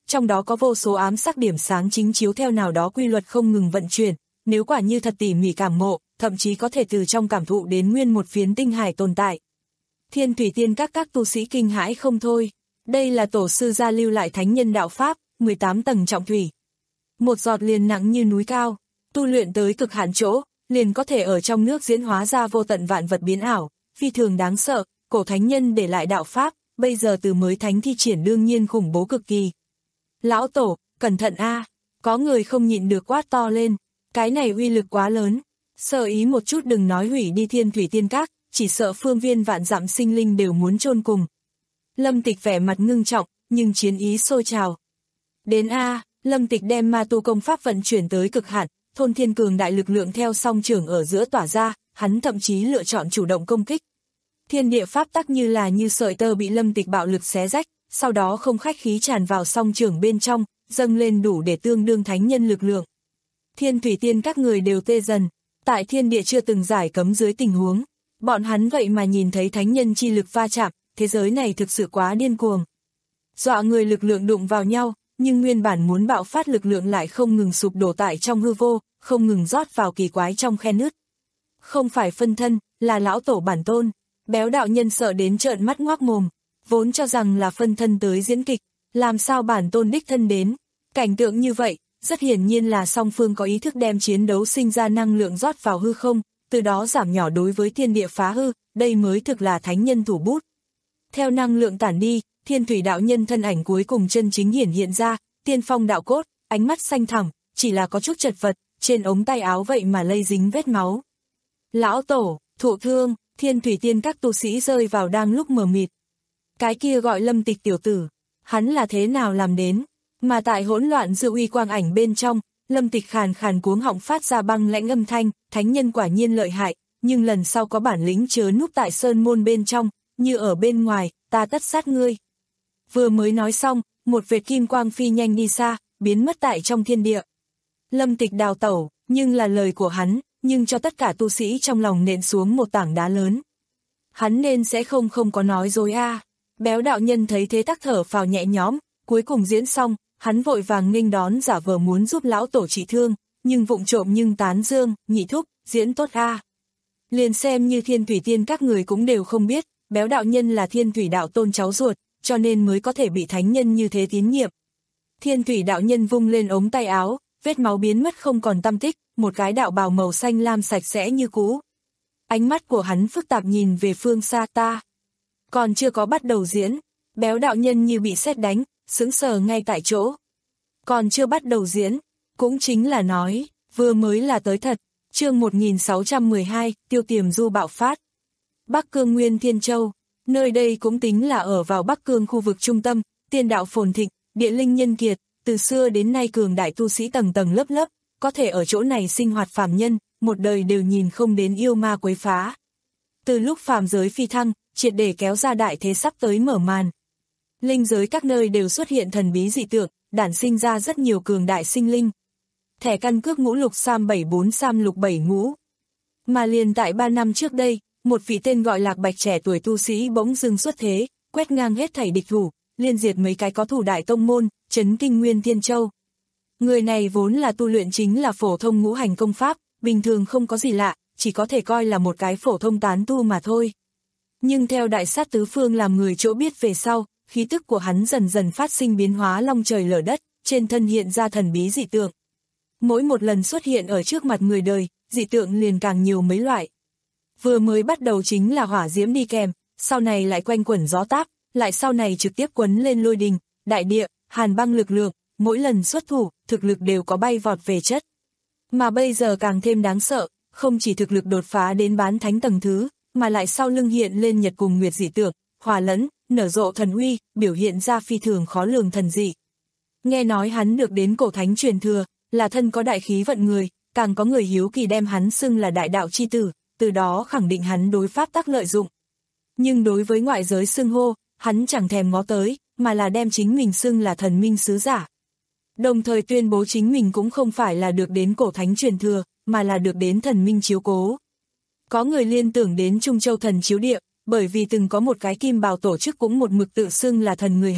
trong đó có vô số ám sắc điểm sáng chính chiếu theo nào đó quy luật không ngừng vận chuyển, nếu quả như thật tỉ mỉ cảm ngộ, thậm chí có thể từ trong cảm thụ đến nguyên một phiến tinh hải tồn tại. Thiên Thủy Tiên các các tu sĩ kinh hãi không thôi, đây là tổ sư gia lưu lại thánh nhân đạo pháp, mười tám tầng trọng thủy. Một giọt liền nặng như núi cao, tu luyện tới cực hạn chỗ, liền có thể ở trong nước diễn hóa ra vô tận vạn vật biến ảo, phi thường đáng sợ, cổ thánh nhân để lại đạo pháp, bây giờ từ mới thánh thi triển đương nhiên khủng bố cực kỳ. Lão tổ, cẩn thận a, có người không nhịn được quát to lên, cái này uy lực quá lớn, sợ ý một chút đừng nói hủy đi Thiên Thủy Tiên các, chỉ sợ phương viên vạn dặm sinh linh đều muốn chôn cùng. Lâm Tịch vẻ mặt ngưng trọng, nhưng chiến ý sôi trào. Đến a, Lâm Tịch đem ma tu công pháp vận chuyển tới cực hạn, thôn thiên cường đại lực lượng theo song trưởng ở giữa tỏa ra, hắn thậm chí lựa chọn chủ động công kích. Thiên địa pháp tắc như là như sợi tơ bị Lâm Tịch bạo lực xé rách, sau đó không khách khí tràn vào song trưởng bên trong, dâng lên đủ để tương đương thánh nhân lực lượng. Thiên Thủy Tiên các người đều tê dần, tại thiên địa chưa từng giải cấm dưới tình huống, bọn hắn vậy mà nhìn thấy thánh nhân chi lực va chạm, thế giới này thực sự quá điên cuồng. Dọa người lực lượng đụng vào nhau, nhưng nguyên bản muốn bạo phát lực lượng lại không ngừng sụp đổ tại trong hư vô, không ngừng rót vào kỳ quái trong khe nứt. Không phải phân thân, là lão tổ bản tôn. Béo đạo nhân sợ đến trợn mắt ngoác mồm, vốn cho rằng là phân thân tới diễn kịch, làm sao bản tôn đích thân đến. Cảnh tượng như vậy, rất hiển nhiên là song phương có ý thức đem chiến đấu sinh ra năng lượng rót vào hư không, từ đó giảm nhỏ đối với thiên địa phá hư, đây mới thực là thánh nhân thủ bút. Theo năng lượng tản đi, Thiên Thủy đạo nhân thân ảnh cuối cùng chân chính hiển hiện ra, tiên phong đạo cốt, ánh mắt xanh thẳm, chỉ là có chút chật vật, trên ống tay áo vậy mà lây dính vết máu. Lão tổ, thụ thương, Thiên Thủy Tiên các tu sĩ rơi vào đang lúc mờ mịt. Cái kia gọi Lâm Tịch tiểu tử, hắn là thế nào làm đến, mà tại hỗn loạn dư uy quang ảnh bên trong, Lâm Tịch khàn khàn cuống họng phát ra băng lãnh âm thanh, thánh nhân quả nhiên lợi hại, nhưng lần sau có bản lĩnh chớ núp tại sơn môn bên trong, như ở bên ngoài, ta tất sát ngươi. Vừa mới nói xong, một vệt kim quang phi nhanh đi xa, biến mất tại trong thiên địa. Lâm Tịch đào tẩu, nhưng là lời của hắn, nhưng cho tất cả tu sĩ trong lòng nện xuống một tảng đá lớn. Hắn nên sẽ không không có nói dối a. À. Béo đạo nhân thấy thế tắc thở phào nhẹ nhõm, cuối cùng diễn xong, hắn vội vàng nghênh đón giả vờ muốn giúp lão tổ trị thương, nhưng vụng trộm nhưng tán dương, nhị thúc, diễn tốt a. À. Liền xem như Thiên Thủy Tiên các người cũng đều không biết, béo đạo nhân là Thiên Thủy đạo tôn cháu ruột, cho nên mới có thể bị thánh nhân như thế tín nhiệm. Thiên Thủy đạo nhân vung lên ống tay áo, vết máu biến mất không còn tăm tích, một cái đạo bào màu xanh lam sạch sẽ như cũ. Ánh mắt của hắn phức tạp nhìn về phương xa ta. Còn chưa có bắt đầu diễn, béo đạo nhân như bị sét đánh, sững sờ ngay tại chỗ. Còn chưa bắt đầu diễn, cũng chính là nói, vừa mới là tới thật. Chương một nghìn sáu trăm mười hai, tiêu tiềm du bạo phát. Bắc Cương Nguyên Thiên Châu, nơi đây cũng tính là ở vào Bắc Cương khu vực trung tâm, tiên đạo phồn thịnh, địa linh nhân kiệt, từ xưa đến nay cường đại tu sĩ tầng tầng lớp lớp, có thể ở chỗ này sinh hoạt phàm nhân, một đời đều nhìn không đến yêu ma quấy phá. Từ lúc phàm giới phi thăng, triệt để kéo ra đại thế sắp tới mở màn. Linh giới các nơi đều xuất hiện thần bí dị tượng, đản sinh ra rất nhiều cường đại sinh linh. Thẻ căn cước ngũ lục sam bảy bốn sam lục bảy ngũ. Mà liền tại ba năm trước đây, một vị tên gọi Lạc Bạch trẻ tuổi tu sĩ bỗng dưng xuất thế, quét ngang hết thảy địch thủ, liên diệt mấy cái có thủ đại tông môn, chấn kinh Nguyên Thiên Châu. Người này vốn là tu luyện chính là phổ thông ngũ hành công pháp, bình thường không có gì lạ, chỉ có thể coi là một cái phổ thông tán tu mà thôi. Nhưng theo đại sát tứ phương làm người chỗ biết về sau, khí tức của hắn dần dần phát sinh biến hóa long trời lở đất, trên thân hiện ra thần bí dị tượng. Mỗi một lần xuất hiện ở trước mặt người đời, dị tượng liền càng nhiều mấy loại. Vừa mới bắt đầu chính là hỏa diễm đi kèm, sau này lại quanh quẩn gió táp, lại sau này trực tiếp quấn lên lôi đình, đại địa, hàn băng lực lượng, mỗi lần xuất thủ, thực lực đều có bay vọt về chất. Mà bây giờ càng thêm đáng sợ, không chỉ thực lực đột phá đến bán thánh tầng thứ, mà lại sau lưng hiện lên nhật cùng nguyệt dị tượng, hòa lẫn, nở rộ thần uy, biểu hiện ra phi thường khó lường thần dị. Nghe nói hắn được đến cổ thánh truyền thừa, là thân có đại khí vận người, càng có người hiếu kỳ đem hắn xưng là đại đạo chi tử, từ đó khẳng định hắn đối pháp tắc lợi dụng. Nhưng đối với ngoại giới xưng hô, hắn chẳng thèm ngó tới, mà là đem chính mình xưng là thần minh sứ giả. Đồng thời tuyên bố chính mình cũng không phải là được đến cổ thánh truyền thừa, mà là được đến thần minh chiếu cố. Có người liên tưởng đến Trung Châu thần chiếu địa, bởi vì từng có một cái kim bào tổ chức cũng một mực tự xưng là thần người hầu,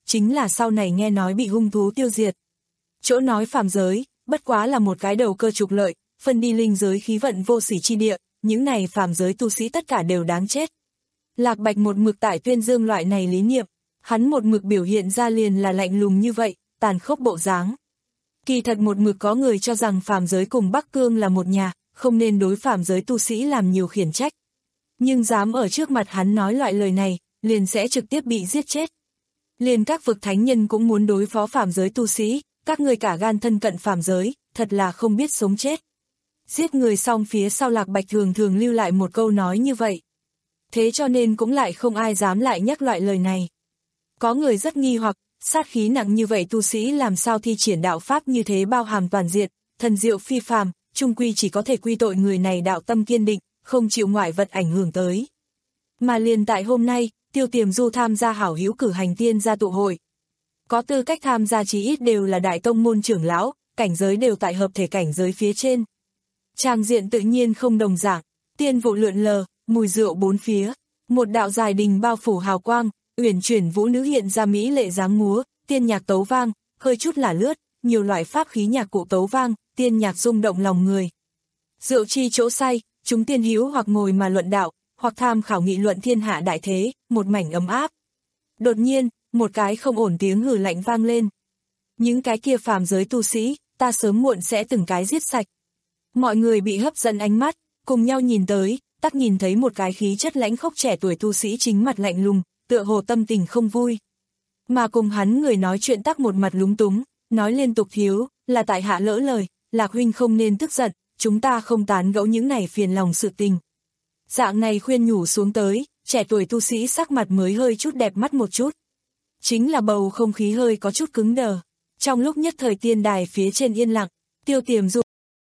chính là sau này nghe nói bị hung thú tiêu diệt. Chỗ nói phàm giới, bất quá là một cái đầu cơ trục lợi, phân đi linh giới khí vận vô sỉ chi địa, những này phàm giới tu sĩ tất cả đều đáng chết. Lạc Bạch một mực tại tuyên dương loại này lý niệm, hắn một mực biểu hiện ra liền là lạnh lùng như vậy, tàn khốc bộ dáng. Kỳ thật một mực có người cho rằng phàm giới cùng Bắc Cương là một nhà, không nên đối phàm giới tu sĩ làm nhiều khiển trách. Nhưng dám ở trước mặt hắn nói loại lời này, liền sẽ trực tiếp bị giết chết. Liền các vực thánh nhân cũng muốn đối phó phàm giới tu sĩ, các người cả gan thân cận phàm giới, thật là không biết sống chết. Giết người xong phía sau Lạc Bạch thường thường lưu lại một câu nói như vậy. Thế cho nên cũng lại không ai dám lại nhắc loại lời này. Có người rất nghi hoặc, sát khí nặng như vậy tu sĩ làm sao thi triển đạo pháp như thế bao hàm toàn diện, thần diệu phi phàm, chung quy chỉ có thể quy tội người này đạo tâm kiên định, không chịu ngoại vật ảnh hưởng tới. Mà liền tại hôm nay, Tiêu Tiềm Du tham gia hảo hữu cử hành tiên gia tụ hội. Có tư cách tham gia chí ít đều là đại tông môn trưởng lão, cảnh giới đều tại hợp thể cảnh giới phía trên. Tràng diện tự nhiên không đồng dạng, tiên vụ lượn lờ, mùi rượu bốn phía, một đạo dài đình bao phủ hào quang, uyển chuyển vũ nữ hiện ra mỹ lệ dáng múa, tiên nhạc tấu vang, hơi chút là lướt, nhiều loại pháp khí nhạc cụ tấu vang, tiên nhạc rung động lòng người. Rượu chi chỗ say, chúng tiên hữu hoặc ngồi mà luận đạo, hoặc tham khảo nghị luận thiên hạ đại thế, một mảnh ấm áp. Đột nhiên, một cái không ổn tiếng hừ lạnh vang lên. Những cái kia phàm giới tu sĩ, ta sớm muộn sẽ từng cái giết sạch. Mọi người bị hấp dẫn ánh mắt, cùng nhau nhìn tới, tắc nhìn thấy một cái khí chất lãnh khốc trẻ tuổi tu sĩ chính mặt lạnh lùng, tựa hồ tâm tình không vui. Mà cùng hắn người nói chuyện tắc một mặt lúng túng, nói liên tục thiếu, là tại hạ lỡ lời, Lạc huynh không nên tức giận, chúng ta không tán gẫu những này phiền lòng sự tình. Dạng này khuyên nhủ xuống tới, trẻ tuổi tu sĩ sắc mặt mới hơi chút đẹp mắt một chút. Chính là bầu không khí hơi có chút cứng đờ. Trong lúc nhất thời tiên đài phía trên yên lặng, Tiêu Tiềm Du.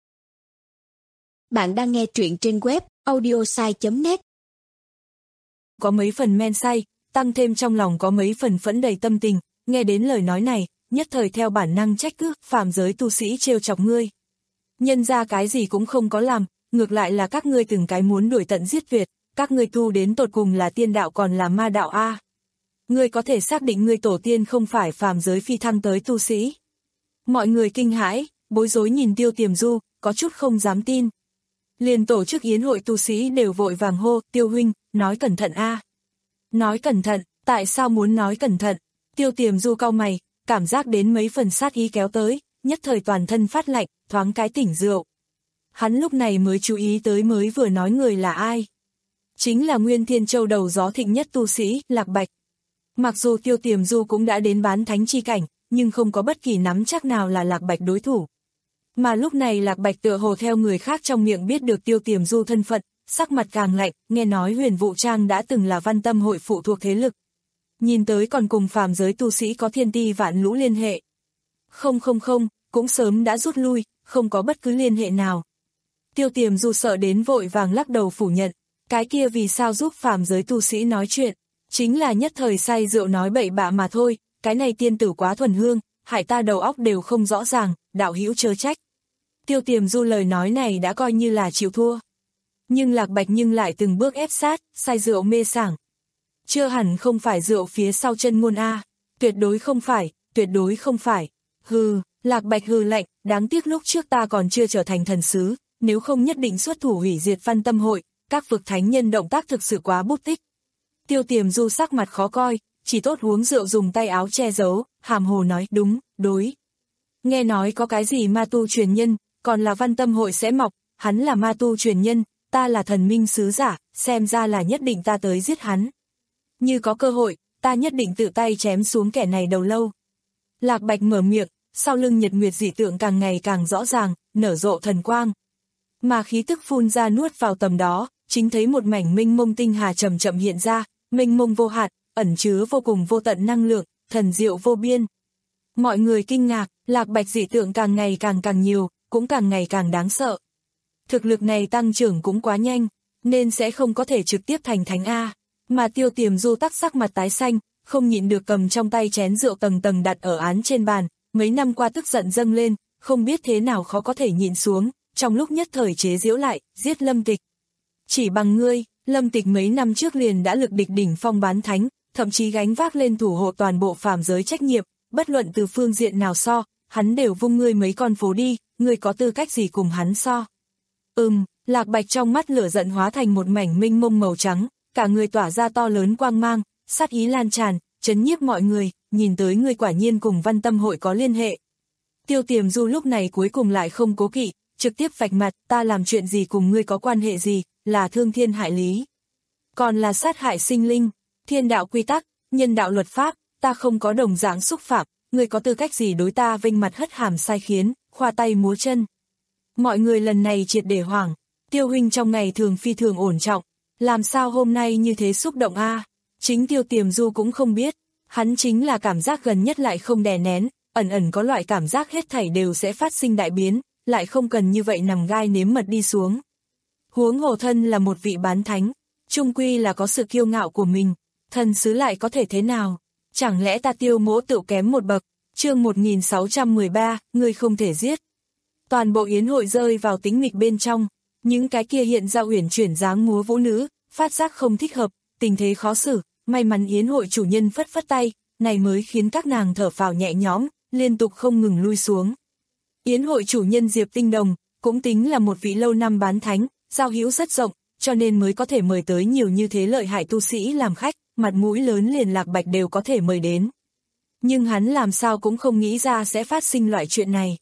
Bạn đang nghe truyện trên web audiosai chấm net. Có mấy phần men say, tăng thêm trong lòng có mấy phần phẫn đầy tâm tình, nghe đến lời nói này, nhất thời theo bản năng trách cứ, phàm giới tu sĩ trêu chọc ngươi. Nhân ra cái gì cũng không có làm, ngược lại là các ngươi từng cái muốn đuổi tận giết tuyệt, các ngươi tu đến tột cùng là tiên đạo còn là ma đạo a. Ngươi có thể xác định ngươi tổ tiên không phải phàm giới phi thăng tới tu sĩ. Mọi người kinh hãi, bối rối nhìn Tiêu Tiềm Du, có chút không dám tin. Liền tổ chức yến hội tu sĩ đều vội vàng hô, Tiêu huynh, nói cẩn thận a. Nói cẩn thận, tại sao muốn nói cẩn thận? Tiêu Tiềm Du cau mày, cảm giác đến mấy phần sát ý kéo tới, nhất thời toàn thân phát lạnh, thoáng cái tỉnh rượu. Hắn lúc này mới chú ý tới mới vừa nói người là ai. Chính là Nguyên Thiên Châu đầu gió thịnh nhất tu sĩ, Lạc Bạch. Mặc dù Tiêu Tiềm Du cũng đã đến bán thánh chi cảnh, nhưng không có bất kỳ nắm chắc nào là Lạc Bạch đối thủ. Mà lúc này Lạc Bạch tựa hồ theo người khác trong miệng biết được Tiêu Tiềm Du thân phận, sắc mặt càng lạnh, nghe nói Huyền Vũ Trang đã từng là Văn Tâm hội phụ thuộc thế lực. Nhìn tới còn cùng phàm giới tu sĩ có thiên ti vạn lũ liên hệ. Không không không, cũng sớm đã rút lui, không có bất cứ liên hệ nào. Tiêu Tiềm Du sợ đến vội vàng lắc đầu phủ nhận, cái kia vì sao giúp phàm giới tu sĩ nói chuyện, chính là nhất thời say rượu nói bậy bạ mà thôi, cái này tiên tử quá thuần hương, hại ta đầu óc đều không rõ ràng, đạo hữu chớ trách. Tiêu Tiềm Du lời nói này đã coi như là chịu thua. Nhưng Lạc Bạch nhưng lại từng bước ép sát, say rượu mê sảng. Chưa hẳn không phải rượu phía sau chân ngôn A, tuyệt đối không phải, tuyệt đối không phải. Hừ, Lạc Bạch hừ lạnh, đáng tiếc lúc trước ta còn chưa trở thành thần sứ, nếu không nhất định xuất thủ hủy diệt Văn Tâm hội, các vực thánh nhân động tác thực sự quá bút tích. Tiêu Tiềm Du sắc mặt khó coi, chỉ tốt uống rượu dùng tay áo che giấu, hàm hồ nói đúng, đối. Nghe nói có cái gì ma tu truyền nhân, còn là Văn Tâm hội sẽ mọc, hắn là ma tu truyền nhân, ta là thần minh sứ giả, xem ra là nhất định ta tới giết hắn. Như có cơ hội, ta nhất định tự tay chém xuống kẻ này đầu lâu. Lạc Bạch mở miệng, sau lưng nhật nguyệt dị tượng càng ngày càng rõ ràng, nở rộ thần quang. Mà khí tức phun ra nuốt vào tầm đó, chính thấy một mảnh mênh mông tinh hà chậm chậm hiện ra, mênh mông vô hạn, ẩn chứa vô cùng vô tận năng lượng, thần diệu vô biên. Mọi người kinh ngạc, Lạc Bạch dị tượng càng ngày càng càng nhiều, cũng càng ngày càng đáng sợ. Thực lực này tăng trưởng cũng quá nhanh, nên sẽ không có thể trực tiếp thành thánh A. Mà Tiêu Tiềm Du tắc sắc mặt tái xanh, không nhịn được cầm trong tay chén rượu tầng tầng đặt ở án trên bàn, mấy năm qua tức giận dâng lên, không biết thế nào khó có thể nhịn xuống, trong lúc nhất thời chế giễu lại, giết Lâm Tịch. Chỉ bằng ngươi, Lâm Tịch mấy năm trước liền đã lực địch đỉnh phong bán thánh, thậm chí gánh vác lên thủ hộ toàn bộ phàm giới trách nhiệm, bất luận từ phương diện nào so, hắn đều vung ngươi mấy con phố đi, ngươi có tư cách gì cùng hắn so. Ừm, Lạc Bạch trong mắt lửa giận hóa thành một mảnh minh mông màu trắng, cả người tỏa ra to lớn quang mang, sát ý lan tràn, chấn nhiếp mọi người, nhìn tới ngươi quả nhiên cùng Văn Tâm hội có liên hệ. Tiêu Tiềm Du lúc này cuối cùng lại không cố kỵ, trực tiếp vạch mặt, ta làm chuyện gì cùng ngươi có quan hệ gì, là thương thiên hại lý. Còn là sát hại sinh linh, thiên đạo quy tắc, nhân đạo luật pháp, ta không có đồng dạng xúc phạm, ngươi có tư cách gì đối ta vênh mặt hất hàm sai khiến, khoa tay múa chân. Mọi người lần này triệt để hoảng, Tiêu huynh trong ngày thường phi thường ổn trọng, làm sao hôm nay như thế xúc động a? À? Chính Tiêu Tiềm Du cũng không biết, hắn chính là cảm giác gần nhất lại không đè nén, ẩn ẩn có loại cảm giác hết thảy đều sẽ phát sinh đại biến, lại không cần như vậy nằm gai nếm mật đi xuống. Huống hồ thân là một vị bán thánh, chung quy là có sự kiêu ngạo của mình, thần sứ lại có thể thế nào? Chẳng lẽ ta Tiêu mỗ tựu kém một bậc? Chương một nghìn sáu trăm mười ba, ngươi không thể giết. Toàn bộ yến hội rơi vào tĩnh mịch bên trong, những cái kia hiện ra uyển chuyển dáng múa vũ nữ, phát giác không thích hợp, tình thế khó xử, may mắn yến hội chủ nhân phất phất tay, này mới khiến các nàng thở phào nhẹ nhõm, liên tục không ngừng lui xuống. Yến hội chủ nhân Diệp Tinh Đồng, cũng tính là một vị lâu năm bán thánh, giao hữu rất rộng, cho nên mới có thể mời tới nhiều như thế lợi hại tu sĩ làm khách, mặt mũi lớn liền Lạc Bạch đều có thể mời đến. Nhưng hắn làm sao cũng không nghĩ ra sẽ phát sinh loại chuyện này.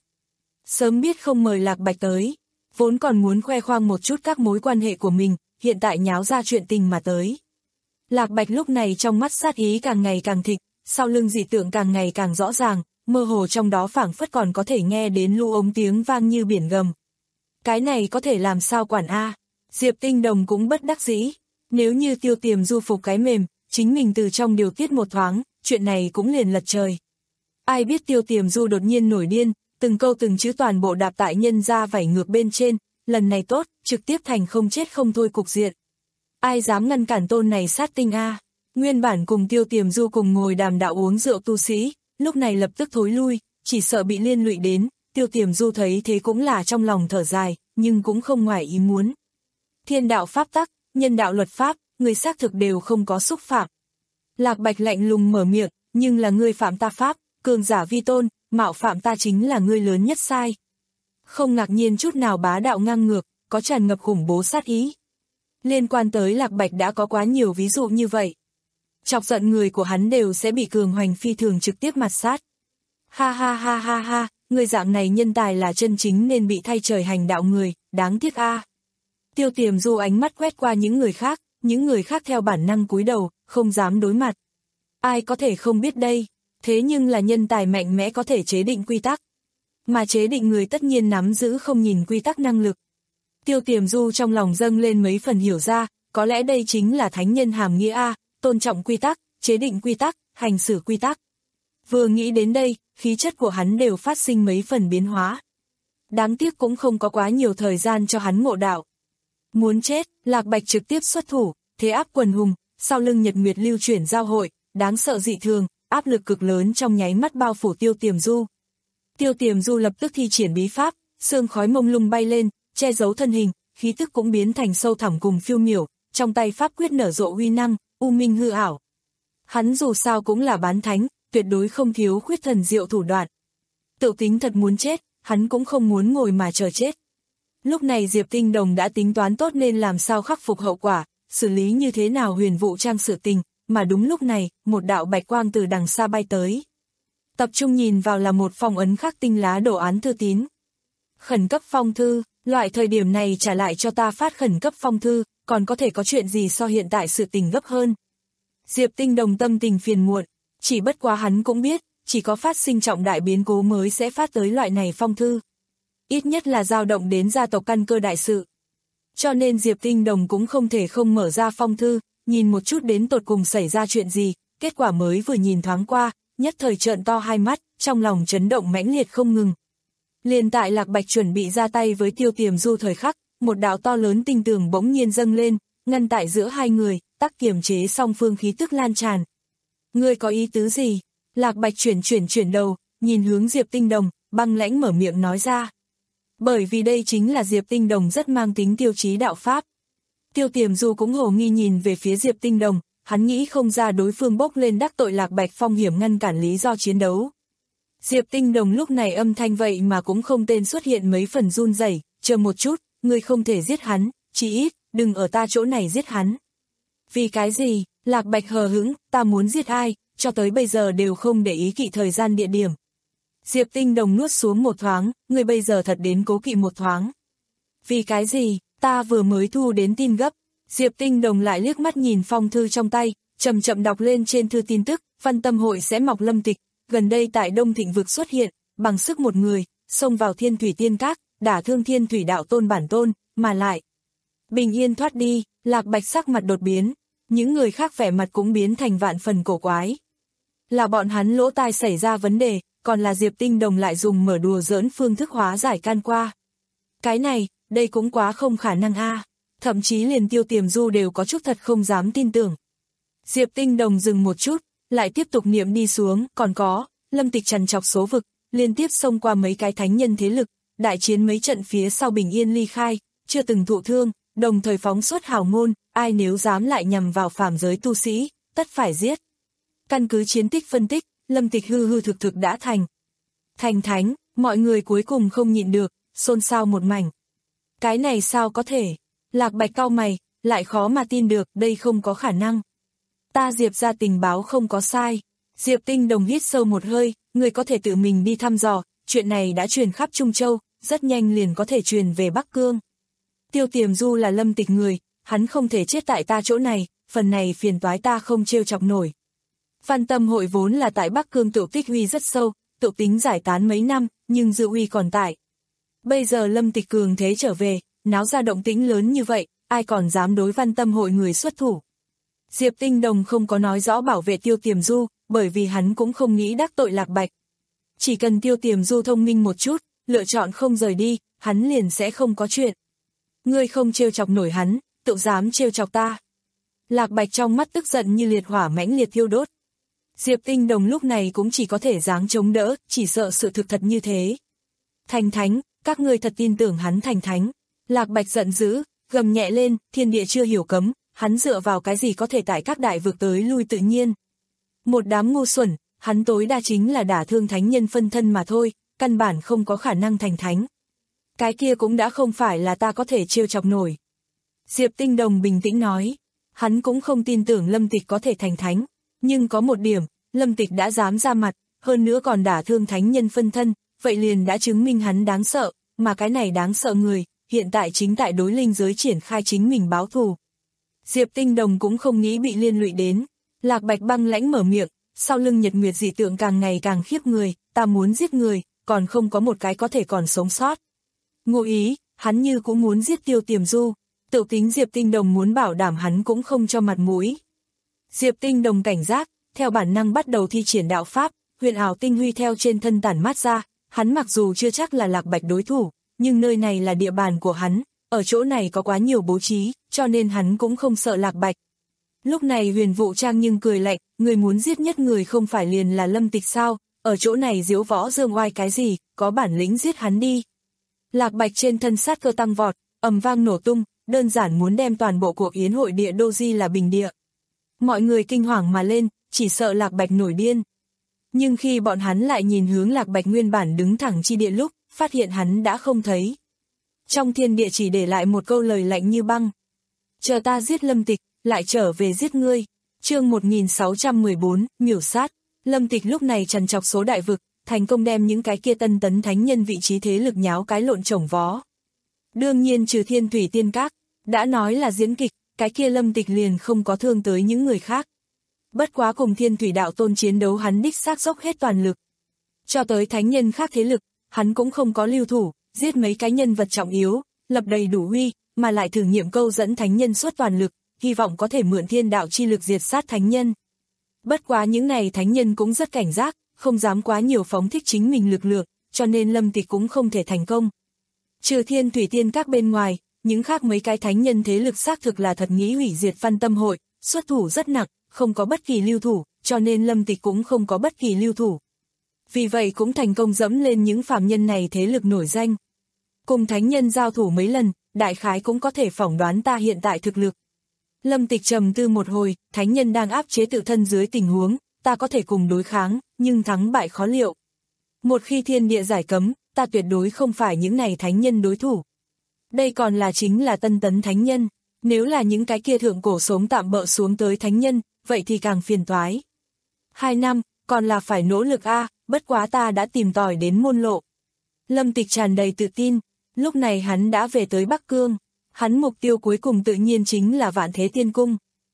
Sớm biết không mời Lạc Bạch tới, vốn còn muốn khoe khoang một chút các mối quan hệ của mình, hiện tại nháo ra chuyện tình mà tới. Lạc Bạch lúc này trong mắt sát ý càng ngày càng thịnh, sau lưng dị tượng càng ngày càng rõ ràng, mơ hồ trong đó phảng phất còn có thể nghe đến lũ ống tiếng vang như biển gầm. Cái này có thể làm sao quản a? Diệp Tinh Đồng cũng bất đắc dĩ, nếu như Tiêu Tiềm Du phục cái mềm, chính mình từ trong điều tiết một thoáng, chuyện này cũng liền lật trời. Ai biết Tiêu Tiềm Du đột nhiên nổi điên, từng câu từng chữ toàn bộ đạp tại nhân ra vảy ngược bên trên, lần này tốt, trực tiếp thành không chết không thôi cục diện. Ai dám ngăn cản tôn này sát tinh a? Nguyên bản cùng Tiêu Tiềm Du cùng ngồi đàm đạo uống rượu tu sĩ, lúc này lập tức thối lui, chỉ sợ bị liên lụy đến, Tiêu Tiềm Du thấy thế cũng là trong lòng thở dài, nhưng cũng không ngoài ý muốn. Thiên đạo pháp tắc, nhân đạo luật pháp, người xác thực đều không có xúc phạm. Lạc Bạch lạnh lùng mở miệng, nhưng là ngươi phạm ta pháp, cường giả vi tôn, mạo phạm ta chính là ngươi lớn nhất sai. Không ngạc nhiên chút nào bá đạo ngang ngược, có tràn ngập khủng bố sát ý. Liên quan tới Lạc Bạch đã có quá nhiều ví dụ như vậy. Chọc giận người của hắn đều sẽ bị cường hoành phi thường trực tiếp mặt sát. Ha ha ha ha ha, người dạng này nhân tài là chân chính nên bị thay trời hành đạo người, đáng tiếc a. À. Tiêu Tiềm Du ánh mắt quét qua những người khác, những người khác theo bản năng cúi đầu, không dám đối mặt. Ai có thể không biết đây, thế nhưng là nhân tài mạnh mẽ có thể chế định quy tắc. Mà chế định người tất nhiên nắm giữ không nhìn quy tắc năng lực. Tiêu Tiềm Du trong lòng dâng lên mấy phần hiểu ra, có lẽ đây chính là thánh nhân hàm nghĩa a, tôn trọng quy tắc, chế định quy tắc, hành xử quy tắc. Vừa nghĩ đến đây, khí chất của hắn đều phát sinh mấy phần biến hóa. Đáng tiếc cũng không có quá nhiều thời gian cho hắn ngộ đạo. Muốn chết, Lạc Bạch trực tiếp xuất thủ, thế áp quần hùng, sau lưng nhật nguyệt lưu chuyển giao hội, đáng sợ dị thường, áp lực cực lớn trong nháy mắt bao phủ Tiêu Tiềm Du. Tiêu Tiềm Du lập tức thi triển bí pháp, sương khói mông lung bay lên, che giấu thân hình, khí tức cũng biến thành sâu thẳm cùng phiêu miểu, trong tay pháp quyết nở rộ uy năng, u minh hư ảo. Hắn dù sao cũng là bán thánh, tuyệt đối không thiếu khuyết thần diệu thủ đoạn. Tự tính thật muốn chết, hắn cũng không muốn ngồi mà chờ chết. Lúc này Diệp Tinh Đồng đã tính toán tốt nên làm sao khắc phục hậu quả, xử lý như thế nào huyền vụ trang sự tình, mà đúng lúc này, một đạo bạch quang từ đằng xa bay tới. Tập trung nhìn vào là một phong ấn khắc tinh lá đồ án thư tín. Khẩn cấp phong thư, loại thời điểm này trả lại cho ta phát khẩn cấp phong thư, còn có thể có chuyện gì so hiện tại sự tình gấp hơn. Diệp Tinh Đồng tâm tình phiền muộn, chỉ bất quá hắn cũng biết, chỉ có phát sinh trọng đại biến cố mới sẽ phát tới loại này phong thư. Ít nhất là dao động đến gia tộc căn cơ đại sự. Cho nên Diệp Tinh Đồng cũng không thể không mở ra phong thư, nhìn một chút đến tột cùng xảy ra chuyện gì, kết quả mới vừa nhìn thoáng qua, nhất thời trợn to hai mắt, trong lòng chấn động mãnh liệt không ngừng. Liền tại Lạc Bạch chuẩn bị ra tay với Tiêu Tiềm Du thời khắc, một đạo to lớn tinh tường bỗng nhiên dâng lên, ngăn tại giữa hai người, tắc kiềm chế song phương khí tức lan tràn. Ngươi có ý tứ gì? Lạc Bạch chuyển chuyển chuyển đầu, nhìn hướng Diệp Tinh Đồng, băng lãnh mở miệng nói ra. Bởi vì đây chính là Diệp Tinh Đồng rất mang tính tiêu chí đạo pháp. Tiêu Tiềm Du cũng hồ nghi nhìn về phía Diệp Tinh Đồng, hắn nghĩ không ra đối phương bốc lên đắc tội Lạc Bạch phong hiểm ngăn cản lý do chiến đấu. Diệp Tinh Đồng lúc này âm thanh vậy mà cũng không tên xuất hiện mấy phần run rẩy, chờ một chút, ngươi không thể giết hắn, chỉ ít, đừng ở ta chỗ này giết hắn. Vì cái gì? Lạc Bạch hờ hững, ta muốn giết ai, cho tới bây giờ đều không để ý kỵ thời gian địa điểm. Diệp Tinh Đồng nuốt xuống một thoáng, ngươi bây giờ thật đến cố kỵ một thoáng. Vì cái gì? Ta vừa mới thu đến tin gấp. Diệp Tinh Đồng lại liếc mắt nhìn phong thư trong tay, chậm chậm đọc lên trên thư tin tức, Văn Tâm hội sẽ mọc Lâm Tịch, gần đây tại Đông Thịnh vực xuất hiện, bằng sức một người, xông vào Thiên Thủy Tiên Các, đả thương Thiên Thủy đạo tôn bản tôn, mà lại bình yên thoát đi. Lạc Bạch sắc mặt đột biến, những người khác vẻ mặt cũng biến thành vạn phần cổ quái. Là bọn hắn lỗ tai xảy ra vấn đề, còn là Diệp Tinh Đồng lại dùng mở đùa giỡn phương thức hóa giải can qua. Cái này, đây cũng quá không khả năng a. À. Thậm chí liền Tiêu Tiềm Du đều có chút thật không dám tin tưởng. Diệp Tinh Đồng dừng một chút, lại tiếp tục niệm đi xuống, còn có, Lâm Tịch trằn trọc số vực, liên tiếp xông qua mấy cái thánh nhân thế lực, đại chiến mấy trận phía sau bình yên ly khai, chưa từng thụ thương, đồng thời phóng xuất hào ngôn, ai nếu dám lại nhằm vào phàm giới tu sĩ, tất phải giết. Căn cứ chiến tích phân tích, Lâm Tịch hư hư thực thực đã thành. Thành thánh, mọi người cuối cùng không nhịn được, xôn xao một mảnh. Cái này sao có thể? Lạc Bạch cau mày, lại khó mà tin được, đây không có khả năng. Ta Diệp ra tình báo không có sai. Diệp Tinh Đồng hít sâu một hơi, người có thể tự mình đi thăm dò, chuyện này đã truyền khắp Trung Châu, rất nhanh liền có thể truyền về Bắc Cương. Tiêu Tiềm Du là Lâm Tịch người, hắn không thể chết tại ta chỗ này, phần này phiền toái ta không trêu chọc nổi. Văn Tâm hội vốn là tại Bắc Cương tự tích uy rất sâu, tự tính giải tán mấy năm, nhưng dư uy còn tại. Bây giờ Lâm Tịch cường thế trở về, náo ra động tĩnh lớn như vậy, ai còn dám đối Văn Tâm hội người xuất thủ. Diệp Tinh Đồng không có nói rõ bảo vệ Tiêu Tiềm Du, bởi vì hắn cũng không nghĩ đắc tội Lạc Bạch. Chỉ cần Tiêu Tiềm Du thông minh một chút, lựa chọn không rời đi, hắn liền sẽ không có chuyện. Ngươi không trêu chọc nổi hắn, tự dám trêu chọc ta. Lạc Bạch trong mắt tức giận như liệt hỏa mãnh liệt thiêu đốt. Diệp Tinh Đồng lúc này cũng chỉ có thể giáng chống đỡ, chỉ sợ sự thực thật như thế. Thành thánh, các ngươi thật tin tưởng hắn thành thánh. Lạc Bạch giận dữ, gầm nhẹ lên, thiên địa chưa hiểu cấm, hắn dựa vào cái gì có thể tại các đại vực tới lui tự nhiên. Một đám ngu xuẩn, hắn tối đa chính là đả thương thánh nhân phân thân mà thôi, căn bản không có khả năng thành thánh. Cái kia cũng đã không phải là ta có thể trêu chọc nổi. Diệp Tinh Đồng bình tĩnh nói, hắn cũng không tin tưởng Lâm Tịch có thể thành thánh, nhưng có một điểm, Lâm Tịch đã dám ra mặt, hơn nữa còn đả thương thánh nhân phân thân, vậy liền đã chứng minh hắn đáng sợ, mà cái này đáng sợ người, hiện tại chính tại đối linh giới triển khai chính mình báo thù. Diệp Tinh Đồng cũng không nghĩ bị liên lụy đến. Lạc Bạch băng lãnh mở miệng, sau lưng nhật nguyệt dị tượng càng ngày càng khiếp người, ta muốn giết người, còn không có một cái có thể còn sống sót. Ngụ ý, hắn như cũng muốn giết Tiêu Tiềm Du, tự tính Diệp Tinh Đồng muốn bảo đảm hắn cũng không cho mặt mũi. Diệp Tinh Đồng cảnh giác, theo bản năng bắt đầu thi triển đạo pháp, huyền ảo tinh huy theo trên thân tản mát ra, hắn mặc dù chưa chắc là Lạc Bạch đối thủ, nhưng nơi này là địa bàn của hắn, ở chỗ này có quá nhiều bố trí, cho nên hắn cũng không sợ Lạc Bạch. Lúc này Huyền Vũ Trang nhưng cười lạnh, người muốn giết nhất người không phải liền là Lâm Tịch sao, ở chỗ này diếu võ dương oai cái gì, có bản lĩnh giết hắn đi. Lạc Bạch trên thân sát cơ tăng vọt, ầm vang nổ tung, đơn giản muốn đem toàn bộ cuộc yến hội địa đô di là bình địa. Mọi người kinh hoàng mà lên, chỉ sợ Lạc Bạch nổi điên. Nhưng khi bọn hắn lại nhìn hướng Lạc Bạch nguyên bản đứng thẳng chi địa lúc, phát hiện hắn đã không thấy. Trong thiên địa chỉ để lại một câu lời lạnh như băng. Chờ ta giết Lâm Tịch, lại trở về giết ngươi. Chương một nghìn sáu trăm mười bốn, miểu sát. Lâm Tịch lúc này trằn trọc số đại vực, thành công đem những cái kia tân tấn thánh nhân vị trí thế lực nháo cái lộn chổng vó. Đương nhiên trừ Thiên Thủy Tiên Các, đã nói là diễn kịch, cái kia Lâm Tịch liền không có thương tới những người khác. Bất quá cùng Thiên Thủy đạo tôn chiến đấu hắn đích xác dốc hết toàn lực. Cho tới thánh nhân khác thế lực, hắn cũng không có lưu thủ, giết mấy cái nhân vật trọng yếu, lập đầy đủ uy, mà lại thử nghiệm câu dẫn thánh nhân xuất toàn lực, hy vọng có thể mượn thiên đạo chi lực diệt sát thánh nhân. Bất quá những này thánh nhân cũng rất cảnh giác, không dám quá nhiều phóng thích chính mình lực lượng, cho nên Lâm Tịch cũng không thể thành công. Trừ Thiên Thủy Tiên Các bên ngoài, những khác mấy cái thánh nhân thế lực xác thực là thật nghĩ hủy diệt Văn Tâm hội, xuất thủ rất nặng, không có bất kỳ lưu thủ, cho nên Lâm Tịch cũng không có bất kỳ lưu thủ. Vì vậy cũng thành công dẫm lên những phàm nhân này thế lực nổi danh. Cùng thánh nhân giao thủ mấy lần, đại khái cũng có thể phỏng đoán ta hiện tại thực lực. Lâm Tịch trầm tư một hồi, thánh nhân đang áp chế tự thân dưới tình huống, ta có thể cùng đối kháng, nhưng thắng bại khó liệu. Một khi thiên địa giải cấm, ta tuyệt đối không phải những này thánh nhân đối thủ. Đây còn là chính là tân tấn thánh nhân, nếu là những cái kia thượng cổ sống tạm bợ xuống tới thánh nhân, vậy thì càng phiền toái. Hai năm, còn là phải nỗ lực a, bất quá ta đã tìm tòi đến môn lộ. Lâm Tịch tràn đầy tự tin, lúc này hắn đã về tới Bắc Cương, hắn mục tiêu cuối cùng tự nhiên chính là Vạn Thế Tiên Cung.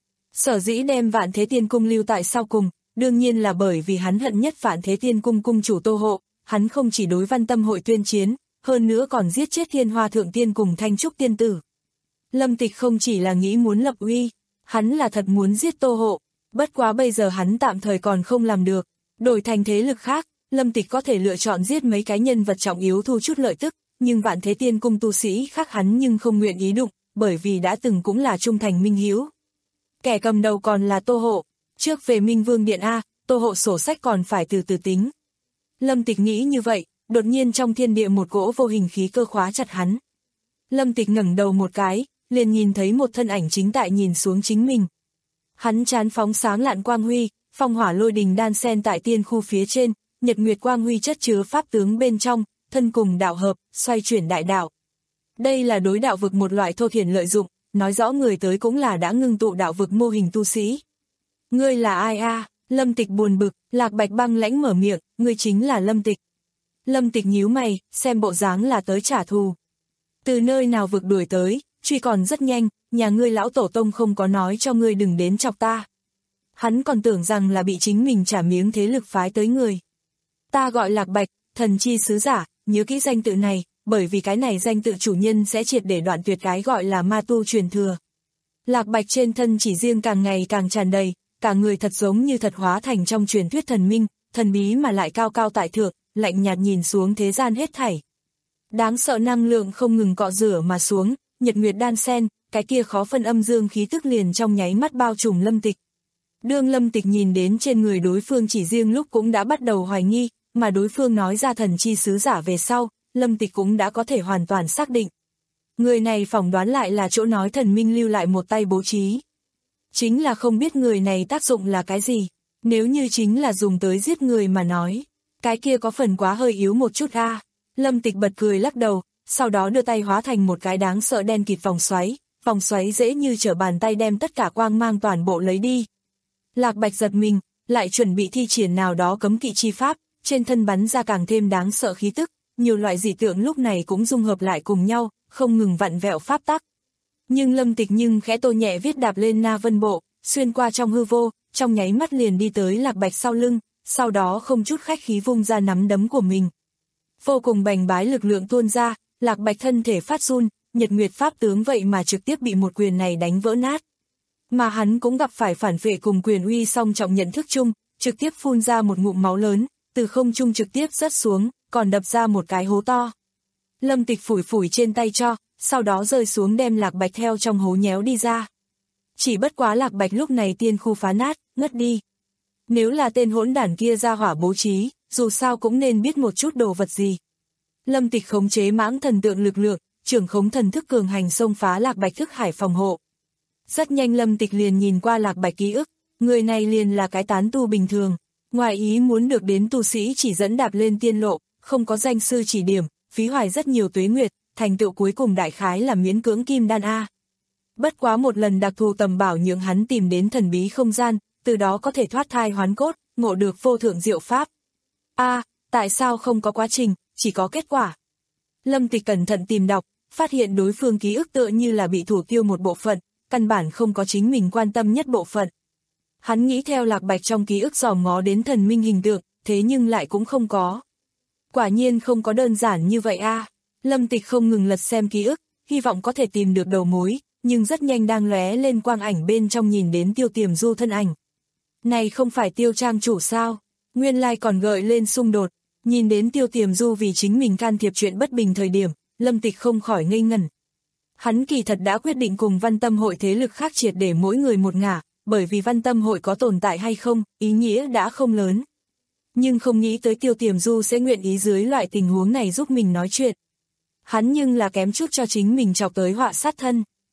Sở dĩ đem Vạn Thế Tiên Cung lưu tại sau cùng, đương nhiên là bởi vì hắn hận nhất Vạn Thế Tiên Cung cung chủ Tô Hộ, hắn không chỉ đối Văn Tâm hội tuyên chiến, hơn nữa còn giết chết Thiên Hoa Thượng Tiên cùng Thanh Trúc Tiên Tử. Lâm Tịch không chỉ là nghĩ muốn lập uy, hắn là thật muốn giết Tô Hộ, bất quá bây giờ hắn tạm thời còn không làm được, đổi thành thế lực khác, Lâm Tịch có thể lựa chọn giết mấy cái nhân vật trọng yếu thu chút lợi tức, nhưng Vạn Thế Tiên Cung tu sĩ khác hắn nhưng không nguyện ý đụng, bởi vì đã từng cũng là trung thành minh hiếu. Kẻ cầm đầu còn là Tô Hộ, trước về Minh Vương Điện A, Tô Hộ sổ sách còn phải từ từ tính. Lâm Tịch nghĩ như vậy, đột nhiên trong thiên địa một cỗ vô hình khí cơ khóa chặt hắn. Lâm Tịch ngẩng đầu một cái, liền nhìn thấy một thân ảnh chính tại nhìn xuống chính mình. Hắn chán phóng sáng lạn quang huy, phong hỏa lôi đình đan xen tại tiên khu phía trên, nhật nguyệt quang huy chất chứa pháp tướng bên trong, thân cùng đạo hợp, xoay chuyển đại đạo. Đây là đối đạo vực một loại thô thiển lợi dụng, nói rõ người tới cũng là đã ngưng tụ đạo vực mô hình tu sĩ. Ngươi là ai a? À? Lâm Tịch buồn bực, Lạc Bạch băng lãnh mở miệng, ngươi chính là Lâm Tịch. Lâm Tịch nhíu mày, xem bộ dáng là tới trả thù. Từ nơi nào vực đuổi tới, truy còn rất nhanh, nhà ngươi lão tổ tông không có nói cho ngươi đừng đến chọc ta. Hắn còn tưởng rằng là bị chính mình trả miếng thế lực phái tới người. Ta gọi Lạc Bạch, thần chi sứ giả, nhớ kỹ danh tự này, bởi vì cái này danh tự chủ nhân sẽ triệt để đoạn tuyệt cái gọi là ma tu truyền thừa. Lạc Bạch trên thân chỉ riêng càng ngày càng tràn đầy, cả người thật giống như thật hóa thành trong truyền thuyết thần minh, thần bí mà lại cao cao tại thượng, lạnh nhạt nhìn xuống thế gian hết thảy. Đáng sợ năng lượng không ngừng cọ rửa mà xuống, nhật nguyệt đan xen, cái kia khó phân âm dương khí tức liền trong nháy mắt bao trùm Lâm Tịch. Đương Lâm Tịch nhìn đến trên người đối phương chỉ riêng lúc cũng đã bắt đầu hoài nghi, mà đối phương nói ra thần chi sứ giả về sau, Lâm Tịch cũng đã có thể hoàn toàn xác định. Người này phỏng đoán lại là chỗ nói thần minh lưu lại một tay bố trí. Chính là không biết người này tác dụng là cái gì, nếu như chính là dùng tới giết người mà nói, cái kia có phần quá hơi yếu một chút a. À. Lâm Tịch bật cười lắc đầu, sau đó đưa tay hóa thành một cái đáng sợ đen kịt vòng xoáy, vòng xoáy dễ như trở bàn tay đem tất cả quang mang toàn bộ lấy đi. Lạc Bạch giật mình, lại chuẩn bị thi triển nào đó cấm kỵ chi pháp, trên thân bắn ra càng thêm đáng sợ khí tức, nhiều loại dị tượng lúc này cũng dung hợp lại cùng nhau, không ngừng vặn vẹo pháp tắc. Nhưng Lâm Tịch nhưng khẽ tô nhẹ viết đạp lên Na Vân Bộ, xuyên qua trong hư vô, trong nháy mắt liền đi tới Lạc Bạch sau lưng, sau đó không chút khách khí vung ra nắm đấm của mình. Vô cùng bành bái lực lượng tuôn ra, Lạc Bạch thân thể phát run, nhật nguyệt pháp tướng vậy mà trực tiếp bị một quyền này đánh vỡ nát. Mà hắn cũng gặp phải phản vệ cùng quyền uy song trọng nhận thức chung, trực tiếp phun ra một ngụm máu lớn, từ không trung trực tiếp rớt xuống, còn đập ra một cái hố to. Lâm Tịch phủi phủi trên tay cho, sau đó rơi xuống đem Lạc Bạch theo trong hố nhéo đi ra. Chỉ bất quá Lạc Bạch lúc này tiên khu phá nát, ngất đi. Nếu là tên hỗn đản kia ra hỏa bố trí, dù sao cũng nên biết một chút đồ vật gì. Lâm Tịch khống chế mãng thần tượng lực lượng, trưởng khống thần thức cường hành xông phá Lạc Bạch thức hải phòng hộ. Rất nhanh Lâm Tịch liền nhìn qua Lạc Bạch ký ức, người này liền là cái tán tu bình thường, ngoài ý muốn được đến tu sĩ chỉ dẫn đạp lên tiên lộ, không có danh sư chỉ điểm, phí hoài rất nhiều tuế nguyệt, thành tựu cuối cùng đại khái là miễn cưỡng kim đan A. Bất quá một lần đặc thù tầm bảo nhượng hắn tìm đến thần bí không gian, từ đó có thể thoát thai hoán cốt, ngộ được vô thượng diệu pháp. A, tại sao không có quá trình, chỉ có kết quả? Lâm Tịch cẩn thận tìm đọc, phát hiện đối phương ký ức tựa như là bị thủ tiêu một bộ phận, căn bản không có chính mình quan tâm nhất bộ phận. Hắn nghĩ theo Lạc Bạch trong ký ức dòm ngó đến thần minh hình tượng, thế nhưng lại cũng không có. Quả nhiên không có đơn giản như vậy a. À. Lâm Tịch không ngừng lật xem ký ức, hy vọng có thể tìm được đầu mối, nhưng rất nhanh đang lóe lên quang ảnh bên trong nhìn đến Tiêu Tiềm Du thân ảnh. Này không phải Tiêu trang chủ sao? Nguyên lai còn gợi lên xung đột, nhìn đến Tiêu Tiềm Du vì chính mình can thiệp chuyện bất bình thời điểm, Lâm Tịch không khỏi ngây ngẩn. Hắn kỳ thật đã quyết định cùng Văn Tâm hội thế lực khác triệt để mỗi người một ngả, bởi vì Văn Tâm hội có tồn tại hay không, ý nghĩa đã không lớn. Nhưng không nghĩ tới Tiêu Tiềm Du sẽ nguyện ý dưới loại tình huống này giúp mình nói chuyện. Hắn nhưng là kém chút cho chính mình chọc tới họa sát thân.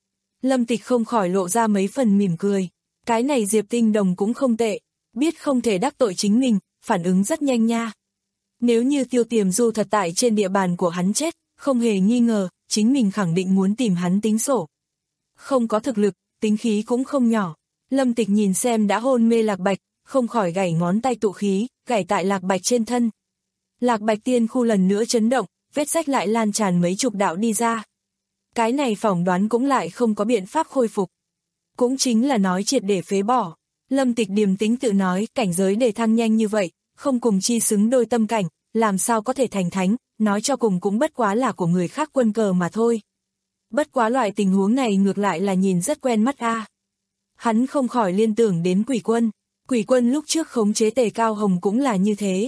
Lâm Tịch không khỏi lộ ra mấy phần mỉm cười. Cái này Diệp Tinh Đồng cũng không tệ, biết không thể đắc tội chính mình, phản ứng rất nhanh nha. Nếu như Tiêu Tiềm Du thật tại trên địa bàn của hắn chết, không hề nghi ngờ, chính mình khẳng định muốn tìm hắn tính sổ. Không có thực lực, tính khí cũng không nhỏ. Lâm Tịch nhìn xem đã hôn mê Lạc Bạch, không khỏi gảy ngón tay tụ khí, gảy tại Lạc Bạch trên thân. Lạc Bạch tiên khu lần nữa chấn động, vết rách lại lan tràn mấy chục đạo đi ra. Cái này phỏng đoán cũng lại không có biện pháp khôi phục. Cũng chính là nói triệt để phế bỏ. Lâm Tịch điềm tĩnh tự nói, cảnh giới đề thăng nhanh như vậy, không cùng chi xứng đôi tâm cảnh, làm sao có thể thành thánh, nói cho cùng cũng bất quá là của người khác quân cờ mà thôi. Bất quá loại tình huống này ngược lại là nhìn rất quen mắt a. Hắn không khỏi liên tưởng đến Quỷ Quân. Quỷ Quân lúc trước khống chế Tề Cao Hồng cũng là như thế.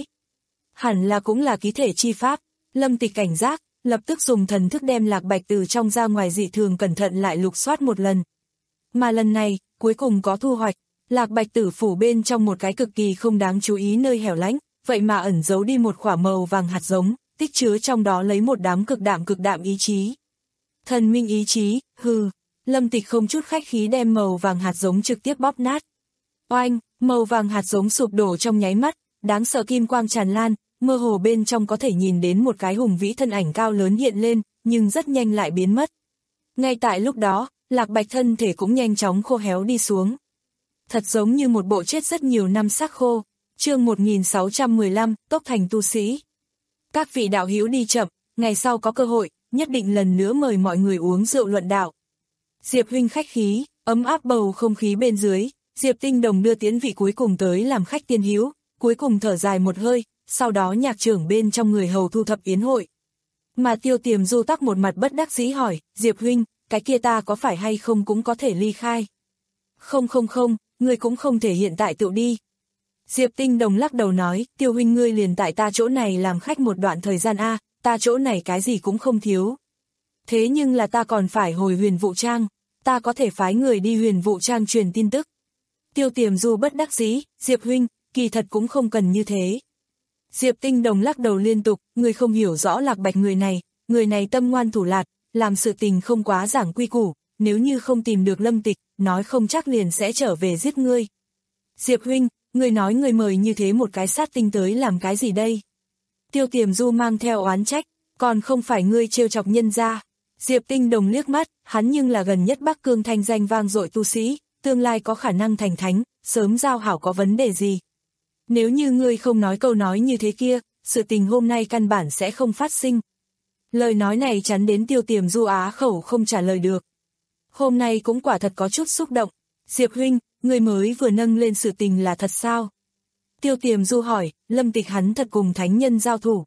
Hẳn là cũng là ký thể chi pháp. Lâm Tịch cảnh giác, lập tức dùng thần thức đem Lạc Bạch từ trong ra ngoài dị thường cẩn thận lại lục soát một lần. Mà lần này, cuối cùng có thu hoạch. Lạc Bạch tử phủ bên trong một cái cực kỳ không đáng chú ý nơi hẻo lánh, vậy mà ẩn giấu đi một quả màu vàng hạt giống, tích chứa trong đó lấy một đám cực đạm cực đạm ý chí. Thần minh ý chí, hừ. Lâm Tịch không chút khách khí đem màu vàng hạt giống trực tiếp bóp nát. Oanh, màu vàng hạt giống sụp đổ trong nháy mắt, đáng sợ kim quang tràn lan, mơ hồ bên trong có thể nhìn đến một cái hùng vĩ thân ảnh cao lớn hiện lên, nhưng rất nhanh lại biến mất. Ngay tại lúc đó, Lạc Bạch thân thể cũng nhanh chóng khô héo đi xuống. Thật giống như một bộ chết rất nhiều năm xác khô. Chương một nghìn sáu trăm mười lăm, Tốc thành tu sĩ. Các vị đạo hữu đi chậm, ngày sau có cơ hội, nhất định lần nữa mời mọi người uống rượu luận đạo. Diệp huynh khách khí, ấm áp bầu không khí bên dưới, Diệp Tinh Đồng đưa tiến vị cuối cùng tới làm khách tiên hữu, cuối cùng thở dài một hơi, sau đó nhạc trưởng bên trong người hầu thu thập yến hội. Mà Tiêu Tiềm Du tắc một mặt bất đắc dĩ hỏi, Diệp huynh, cái kia ta có phải hay không cũng có thể ly khai? Không không không, ngươi cũng không thể hiện tại tự đi. Diệp Tinh Đồng lắc đầu nói, Tiêu huynh ngươi liền tại ta chỗ này làm khách một đoạn thời gian a, ta chỗ này cái gì cũng không thiếu. Thế nhưng là ta còn phải hồi Huyền Vũ Trang, ta có thể phái người đi Huyền Vũ Trang truyền tin tức. Tiêu Tiềm Du bất đắc dĩ, Diệp huynh, kỳ thật cũng không cần như thế. Diệp Tinh Đồng lắc đầu liên tục, ngươi không hiểu rõ Lạc Bạch người này, người này tâm ngoan thủ lạt, làm sự tình không quá giảng quy củ, nếu như không tìm được Lâm Tịch, nói không chắc liền sẽ trở về giết ngươi. Diệp huynh, ngươi nói ngươi mời như thế một cái sát tinh tới làm cái gì đây? Tiêu Tiềm Du mang theo oán trách, còn không phải ngươi trêu chọc nhân gia. Diệp Tinh Đồng liếc mắt, hắn nhưng là gần nhất Bắc Cương thanh danh vang dội tu sĩ, tương lai có khả năng thành thánh, sớm giao hảo có vấn đề gì. Nếu như ngươi không nói câu nói như thế kia, sự tình hôm nay căn bản sẽ không phát sinh. Lời nói này chắn đến Tiêu Tiềm Du á khẩu không trả lời được. Hôm nay cũng quả thật có chút xúc động. Diệp huynh, người mới vừa nâng lên sự tình là thật sao? Tiêu Tiềm Du hỏi, Lâm Tịch hắn thật cùng thánh nhân giao thủ.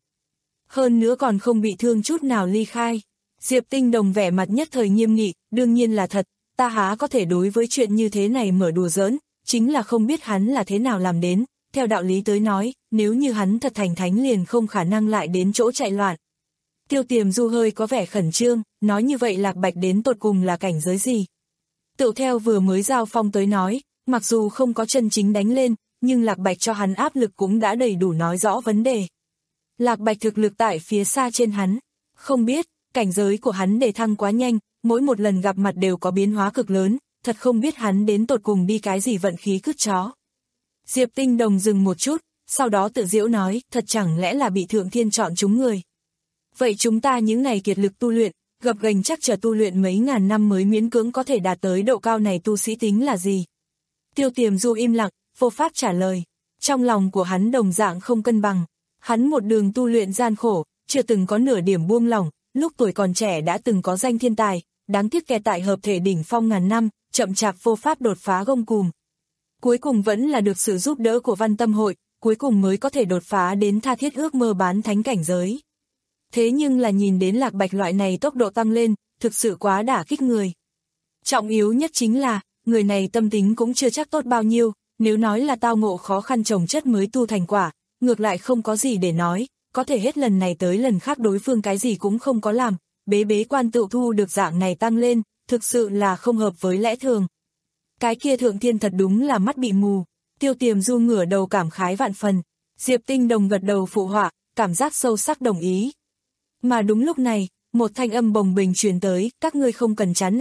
Hơn nữa còn không bị thương chút nào ly khai. Diệp Tinh Đồng vẻ mặt nhất thời nghiêm nghị, đương nhiên là thật, ta há có thể đối với chuyện như thế này mở đùa giỡn, chính là không biết hắn là thế nào làm đến, theo đạo lý tới nói, nếu như hắn thật thành thánh liền không khả năng lại đến chỗ chạy loạn. Tiêu Tiềm Du hơi có vẻ khẩn trương, nói như vậy Lạc Bạch đến tột cùng là cảnh giới gì? Tự theo vừa mới giao phong tới nói, mặc dù không có chân chính đánh lên, nhưng Lạc Bạch cho hắn áp lực cũng đã đầy đủ nói rõ vấn đề. Lạc Bạch thực lực tại phía xa trên hắn, không biết, cảnh giới của hắn đề thăng quá nhanh, mỗi một lần gặp mặt đều có biến hóa cực lớn, thật không biết hắn đến tột cùng đi cái gì vận khí cứt chó. Diệp Tinh Đồng dừng một chút, sau đó tự giễu nói, thật chẳng lẽ là bị Thượng Thiên chọn chúng người. Vậy chúng ta những ngày kiệt lực tu luyện, gập ghềnh chắc chờ tu luyện mấy ngàn năm mới miễn cưỡng có thể đạt tới độ cao này tu sĩ tính là gì? Tiêu Tiềm Du im lặng, vô pháp trả lời. Trong lòng của hắn đồng dạng không cân bằng. Hắn một đường tu luyện gian khổ, chưa từng có nửa điểm buông lỏng, lúc tuổi còn trẻ đã từng có danh thiên tài, đáng tiếc kẹt tại hợp thể đỉnh phong ngàn năm, chậm chạp vô pháp đột phá gông cùm. Cuối cùng vẫn là được sự giúp đỡ của Văn Tâm Hội, cuối cùng mới có thể đột phá đến tha thiết ước mơ bán thánh cảnh giới. Thế nhưng là nhìn đến Lạc Bạch loại này tốc độ tăng lên, thực sự quá đả kích người. Trọng yếu nhất chính là, người này tâm tính cũng chưa chắc tốt bao nhiêu, nếu nói là tao ngộ khó khăn trồng chất mới tu thành quả, ngược lại không có gì để nói, có thể hết lần này tới lần khác đối phương cái gì cũng không có làm, bế bế quan tự thu được dạng này tăng lên, thực sự là không hợp với lẽ thường. Cái kia Thượng Thiên thật đúng là mắt bị mù. Tiêu Tiềm Du ngửa đầu cảm khái vạn phần, Diệp Tinh Đồng gật đầu phụ họa, cảm giác sâu sắc đồng ý. Mà đúng lúc này, một thanh âm bồng bềnh truyền tới, các ngươi không cần chán nản,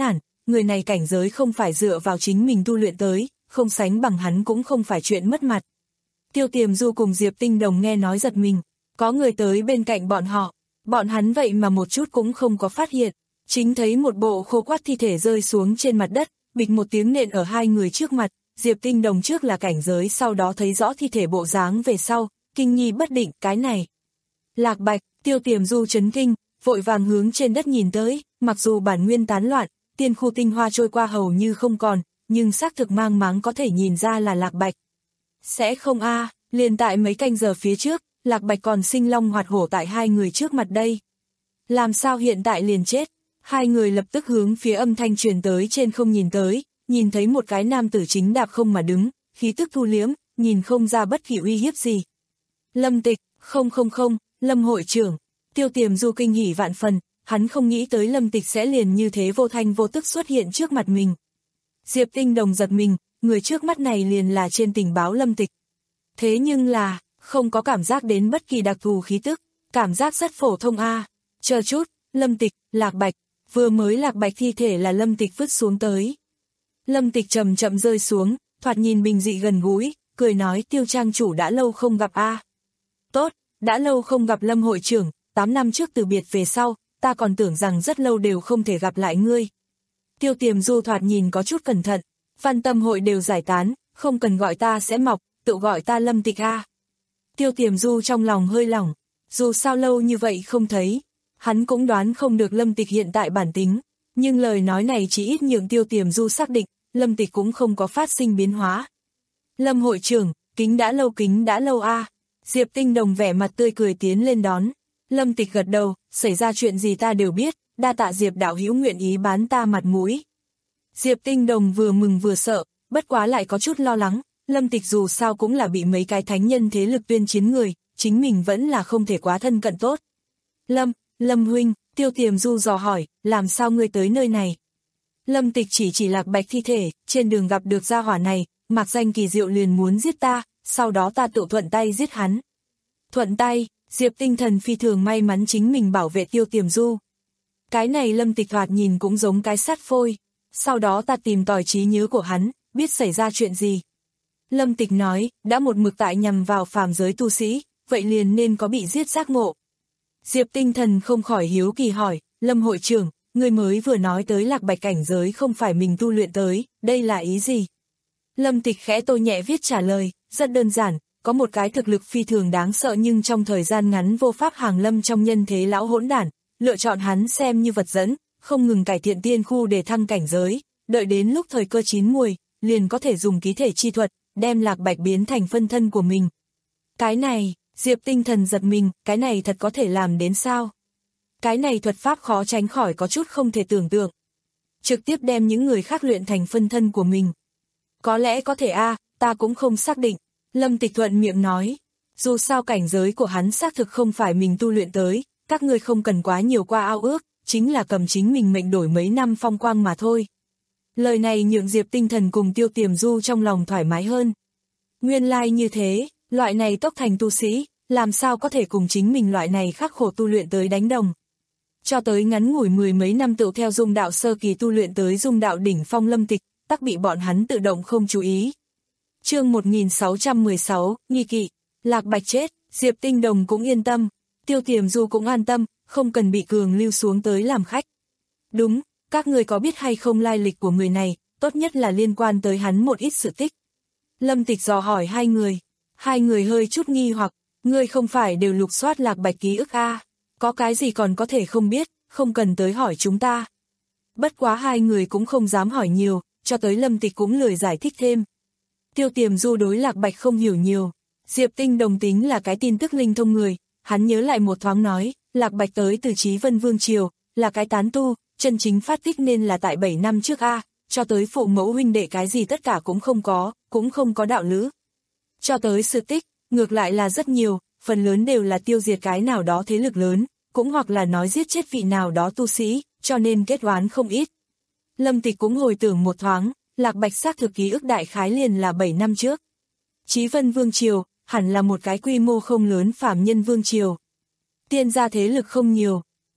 người này cảnh giới không phải dựa vào chính mình tu luyện tới, không sánh bằng hắn cũng không phải chuyện mất mặt. Tiêu Tiềm Du cùng Diệp Tinh Đồng nghe nói giật mình, có người tới bên cạnh bọn họ, bọn hắn vậy mà một chút cũng không có phát hiện, chính thấy một bộ khô quắt thi thể rơi xuống trên mặt đất, bịch một tiếng nện ở hai người trước mặt, Diệp Tinh Đồng trước là cảnh giới sau đó thấy rõ thi thể bộ dáng về sau, kinh nghi bất định, cái này. Lạc Bạch, Tiêu Tiềm Du chấn kinh, vội vàng hướng trên đất nhìn tới, mặc dù bản nguyên tán loạn, tiên khu tinh hoa trôi qua hầu như không còn, nhưng xác thực mang máng có thể nhìn ra là Lạc Bạch. Sẽ không a, à, liền tại mấy canh giờ phía trước, Lạc Bạch còn sinh long hoạt hổ tại hai người trước mặt đây. Làm sao hiện tại liền chết? Hai người lập tức hướng phía âm thanh truyền tới trên không nhìn tới, nhìn thấy một cái nam tử chính đạp không mà đứng, khí tức thu liếm, nhìn không ra bất kỳ uy hiếp gì. Lâm Tịch, không không không, Lâm hội trưởng. Tiêu Tiềm Du kinh hỉ vạn phần, hắn không nghĩ tới Lâm Tịch sẽ liền như thế vô thanh vô tức xuất hiện trước mặt mình. Diệp Tinh Đồng giật mình, người trước mắt này liền là trên tình báo Lâm Tịch. Thế nhưng là, không có cảm giác đến bất kỳ đặc thù khí tức, cảm giác rất phổ thông a. À. Chờ chút, Lâm Tịch, Lạc Bạch, vừa mới Lạc Bạch thi thể là Lâm Tịch vứt xuống tới. Lâm Tịch chậm chậm rơi xuống, thoạt nhìn bình dị gần gũi, cười nói Tiêu trang chủ đã lâu không gặp a. À. Tốt, đã lâu không gặp Lâm hội trưởng, tám năm trước từ biệt về sau, ta còn tưởng rằng rất lâu đều không thể gặp lại ngươi. Tiêu Tiềm Du thoạt nhìn có chút cẩn thận, Văn Tâm hội đều giải tán, không cần gọi ta sẽ mọc, tự gọi ta Lâm Tịch a. Tiêu Tiềm Du trong lòng hơi lỏng, dù sao lâu như vậy không thấy, hắn cũng đoán không được Lâm Tịch hiện tại bản tính, nhưng lời nói này chỉ ít nhượng Tiêu Tiềm Du xác định, Lâm Tịch cũng không có phát sinh biến hóa. Lâm hội trưởng, kính đã lâu kính đã lâu a. Diệp Tinh Đồng vẻ mặt tươi cười tiến lên đón. Lâm Tịch gật đầu, xảy ra chuyện gì ta đều biết, đa tạ Diệp đạo hữu nguyện ý bán ta mặt mũi. Diệp Tinh Đồng vừa mừng vừa sợ, bất quá lại có chút lo lắng, Lâm Tịch dù sao cũng là bị mấy cái thánh nhân thế lực tuyên chiến người, chính mình vẫn là không thể quá thân cận tốt. Lâm, Lâm huynh, Tiêu Tiềm Du dò hỏi, làm sao ngươi tới nơi này? Lâm Tịch chỉ chỉ Lạc Bạch thi thể, trên đường gặp được gia hỏa này, mặc danh kỳ diệu liền muốn giết ta, sau đó ta tự thuận tay giết hắn. Thuận tay, Diệp Tinh Thần phi thường may mắn chính mình bảo vệ Tiêu Tiềm Du. Cái này Lâm Tịch thoạt nhìn cũng giống cái sát phôi, sau đó ta tìm tòi trí nhớ của hắn, biết xảy ra chuyện gì. Lâm Tịch nói, đã một mực tại nhằm vào phàm giới tu sĩ, vậy liền nên có bị giết giác ngộ. Diệp Tinh Thần không khỏi hiếu kỳ hỏi, Lâm hội trưởng, người mới vừa nói tới Lạc Bạch cảnh giới không phải mình tu luyện tới, đây là ý gì? Lâm Tịch khẽ tô nhẹ viết trả lời, rất đơn giản, có một cái thực lực phi thường đáng sợ nhưng trong thời gian ngắn vô pháp hàng lâm trong nhân thế lão hỗn đản, lựa chọn hắn xem như vật dẫn, không ngừng cải thiện tiên khu để thăng cảnh giới, đợi đến lúc thời cơ chín muồi, liền có thể dùng ký thể chi thuật, đem Lạc Bạch biến thành phân thân của mình. Cái này, Diệp Tinh Thần giật mình, cái này thật có thể làm đến sao? Cái này thuật pháp khó tránh khỏi có chút không thể tưởng tượng. Trực tiếp đem những người khác luyện thành phân thân của mình. Có lẽ có thể a, à, ta cũng không xác định. Lâm Tịch thuận miệng nói, dù sao cảnh giới của hắn xác thực không phải mình tu luyện tới, các ngươi không cần quá nhiều qua ao ước, chính là cầm chính mình mệnh đổi mấy năm phong quang mà thôi. Lời này nhượng Diệp Tinh Thần cùng Tiêu Tiềm Du trong lòng thoải mái hơn. Nguyên lai like như thế, loại này tốc thành tu sĩ, làm sao có thể cùng chính mình loại này khắc khổ tu luyện tới đánh đồng. Cho tới ngắn ngủi mười mấy năm tự theo dung đạo sơ kỳ tu luyện tới dung đạo đỉnh phong Lâm Tịch, tắc bị bọn hắn tự động không chú ý. Chương một nghìn sáu trăm mười sáu, nghi kỵ, Lạc Bạch chết, Diệp Tinh Đồng cũng yên tâm, Tiêu Tiềm Du cũng an tâm, không cần bị cường lưu xuống tới làm khách. Đúng, các người có biết hay không lai lịch của người này, tốt nhất là liên quan tới hắn một ít sự tích. Lâm Tịch dò hỏi hai người, hai người hơi chút nghi hoặc, ngươi không phải đều lục soát Lạc Bạch ký ức a, có cái gì còn có thể không biết, không cần tới hỏi chúng ta. Bất quá hai người cũng không dám hỏi nhiều, cho tới Lâm Tịch cũng lười giải thích thêm. Tiêu Tiềm Du đối Lạc Bạch không hiểu nhiều, Diệp Tinh Đồng tính là cái tin tức linh thông người, hắn nhớ lại một thoáng nói, Lạc Bạch tới từ Chí Vân Vương Triều, là cái tán tu, chân chính phát tích nên là tại bảy năm trước a, cho tới phụ mẫu huynh đệ cái gì tất cả cũng không có, cũng không có đạo lữ. Cho tới sự tích, ngược lại là rất nhiều, phần lớn đều là tiêu diệt cái nào đó thế lực lớn, cũng hoặc là nói giết chết vị nào đó tu sĩ, cho nên kết oán không ít. Lâm Tịch cũng hồi tưởng một thoáng, Lạc Bạch xác thực ký ức đại khái liền là bảy năm trước. Chí Vân Vương Triều, hẳn là một cái quy mô không lớn phàm nhân vương triều. Tiên gia thế lực không nhiều. Tốt,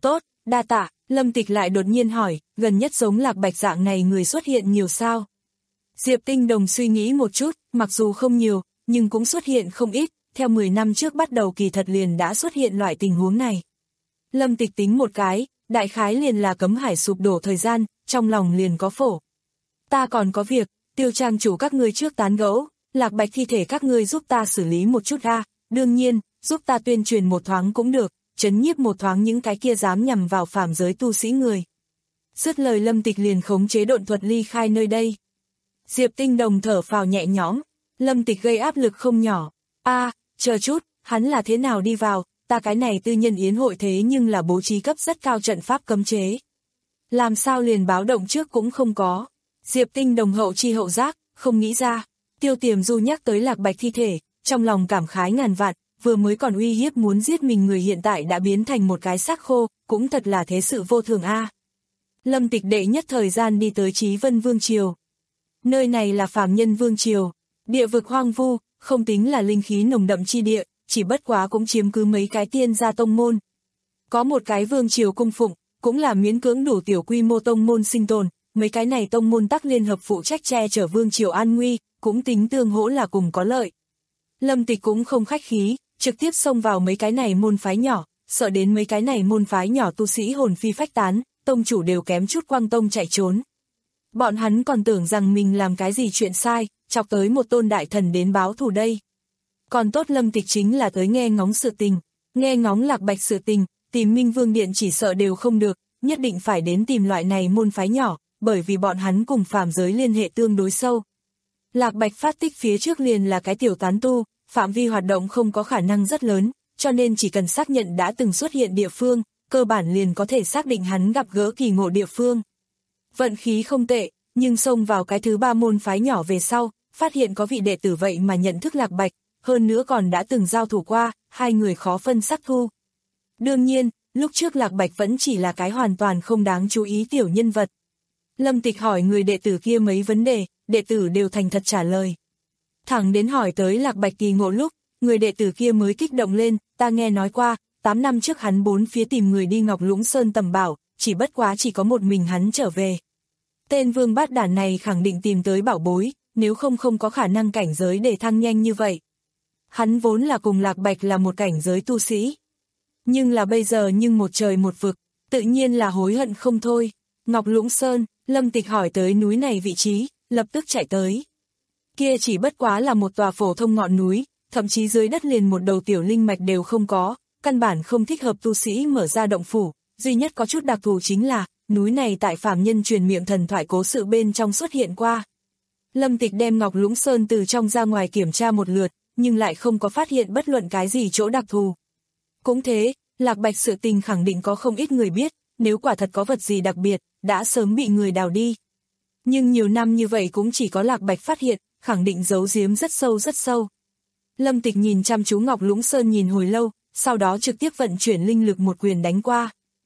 đa tạ. Lâm Tịch lại đột nhiên hỏi, gần nhất giống Lạc Bạch dạng này người xuất hiện nhiều sao? Diệp Tinh Đồng suy nghĩ một chút, mặc dù không nhiều, nhưng cũng xuất hiện không ít, theo mười năm trước bắt đầu kỳ thật liền đã xuất hiện loại tình huống này. Lâm Tịch tính một cái, đại khái liền là cấm hải sụp đổ thời gian, trong lòng liền có phổ. Ta còn có việc, Tiêu trang chủ các ngươi trước tán gẫu, Lạc Bạch thi thể các ngươi giúp ta xử lý một chút ra, đương nhiên, giúp ta tuyên truyền một thoáng cũng được, trấn nhiếp một thoáng những cái kia dám nhằm vào phàm giới tu sĩ người. Dứt lời Lâm Tịch liền khống chế độn thuật ly khai nơi đây. Diệp Tinh Đồng thở phào nhẹ nhõm, Lâm Tịch gây áp lực không nhỏ. A, à, chờ chút, hắn là thế nào đi vào, ta cái này tư nhân yến hội thế nhưng là bố trí cấp rất cao trận pháp cấm chế. Làm sao liền báo động trước cũng không có. Diệp Tinh Đồng hậu chi hậu giác, không nghĩ ra. Tiêu Tiềm Du nhắc tới Lạc Bạch thi thể, trong lòng cảm khái ngàn vạn, vừa mới còn uy hiếp muốn giết mình người hiện tại đã biến thành một cái xác khô, cũng thật là thế sự vô thường a. À. Lâm Tịch đệ nhất thời gian đi tới Chí Vân Vương Triều. Nơi này là phàm nhân Vương Triều, địa vực hoang vu, không tính là linh khí nồng đậm chi địa, chỉ bất quá cũng chiếm cứ mấy cái tiên gia tông môn. Có một cái Vương Triều cung phụng, cũng là miễn cưỡng đủ tiểu quy mô tông môn sinh tồn, mấy cái này tông môn tắc liên hợp phụ trách che chở Vương Triều an nguy, cũng tính tương hỗ là cùng có lợi. Lâm Tịch cũng không khách khí, trực tiếp xông vào mấy cái này môn phái nhỏ, sợ đến mấy cái này môn phái nhỏ tu sĩ hồn phi phách tán, tông chủ đều kém chút quang tông chạy trốn. Bọn hắn còn tưởng rằng mình làm cái gì chuyện sai, chọc tới một tôn đại thần đến báo thù đây. Còn tốt Lâm Tịch chính là tới nghe ngóng sự tình, nghe ngóng Lạc Bạch sự tình, tìm Minh Vương Điện chỉ sợ đều không được, nhất định phải đến tìm loại này môn phái nhỏ, bởi vì bọn hắn cùng phàm giới liên hệ tương đối sâu. Lạc Bạch phát tích phía trước liền là cái tiểu tán tu, phạm vi hoạt động không có khả năng rất lớn, cho nên chỉ cần xác nhận đã từng xuất hiện địa phương, cơ bản liền có thể xác định hắn gặp gỡ kỳ ngộ địa phương. Vận khí không tệ, nhưng xông vào cái thứ ba môn phái nhỏ về sau, phát hiện có vị đệ tử vậy mà nhận thức Lạc Bạch, hơn nữa còn đã từng giao thủ qua, hai người khó phân sắc thu. Đương nhiên, lúc trước Lạc Bạch vẫn chỉ là cái hoàn toàn không đáng chú ý tiểu nhân vật. Lâm Tịch hỏi người đệ tử kia mấy vấn đề, đệ tử đều thành thật trả lời. Thẳng đến hỏi tới Lạc Bạch kỳ ngộ lúc, người đệ tử kia mới kích động lên, ta nghe nói qua, tám năm trước hắn bốn phía tìm người đi Ngọc Lũng Sơn tầm bảo, chỉ bất quá chỉ có một mình hắn trở về. Tên vương bát đản này khẳng định tìm tới bảo bối, nếu không không có khả năng cảnh giới để thăng nhanh như vậy. Hắn vốn là cùng Lạc Bạch là một cảnh giới tu sĩ. Nhưng là bây giờ nhưng một trời một vực, tự nhiên là hối hận không thôi. Ngọc Lũng Sơn, Lâm Tịch hỏi tới núi này vị trí, lập tức chạy tới. Kia chỉ bất quá là một tòa phổ thông ngọn núi, thậm chí dưới đất liền một đầu tiểu linh mạch đều không có, căn bản không thích hợp tu sĩ mở ra động phủ, duy nhất có chút đặc thù chính là, núi này tại phàm nhân truyền miệng thần thoại cố sự bên trong xuất hiện qua. Lâm Tịch đem Ngọc Lũng Sơn từ trong ra ngoài kiểm tra một lượt, nhưng lại không có phát hiện bất luận cái gì chỗ đặc thù. Cũng thế, Lạc Bạch sự tình khẳng định có không ít người biết, nếu quả thật có vật gì đặc biệt, đã sớm bị người đào đi. Nhưng nhiều năm như vậy cũng chỉ có Lạc Bạch phát hiện, khẳng định giấu giếm rất sâu rất sâu. Lâm Tịch nhìn chăm chú Ngọc Lũng Sơn nhìn hồi lâu, sau đó trực tiếp vận chuyển linh lực một quyền đánh qua.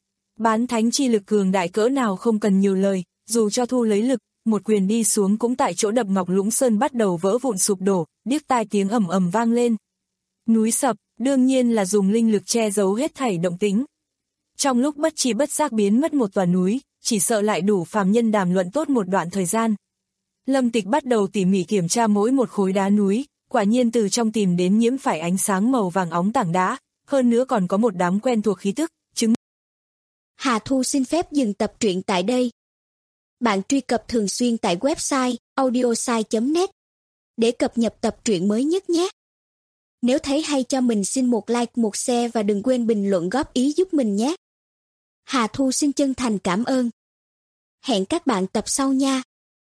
Bán thánh chi lực cường đại cỡ nào không cần nhiều lời, dù cho thu lấy lực, một quyền đi xuống cũng tại chỗ đập Ngọc Lũng Sơn bắt đầu vỡ vụn sụp đổ, điếc tai tiếng ầm ầm vang lên. Núi sập, đương nhiên là dùng linh lực che giấu hết thảy động tĩnh. Trong lúc bất chi bất giác biến mất một tòa núi, chỉ sợ lại đủ phàm nhân đàm luận tốt một đoạn thời gian. Lâm Tịch bắt đầu tỉ mỉ kiểm tra mỗi một khối đá núi, quả nhiên từ trong tìm đến nhiễm phải ánh sáng màu vàng óng tảng đá, hơn nữa còn có một đám quen thuộc khí tức, chứng. Hà Thu xin phép dừng tập truyện tại đây. Bạn truy cập thường xuyên tại website audiosai chấm net để cập nhật tập truyện mới nhất nhé. Nếu thấy hay cho mình xin một like, một share và đừng quên bình luận góp ý giúp mình nhé. Hà Thu xin chân thành cảm ơn. Hẹn các bạn tập sau nha.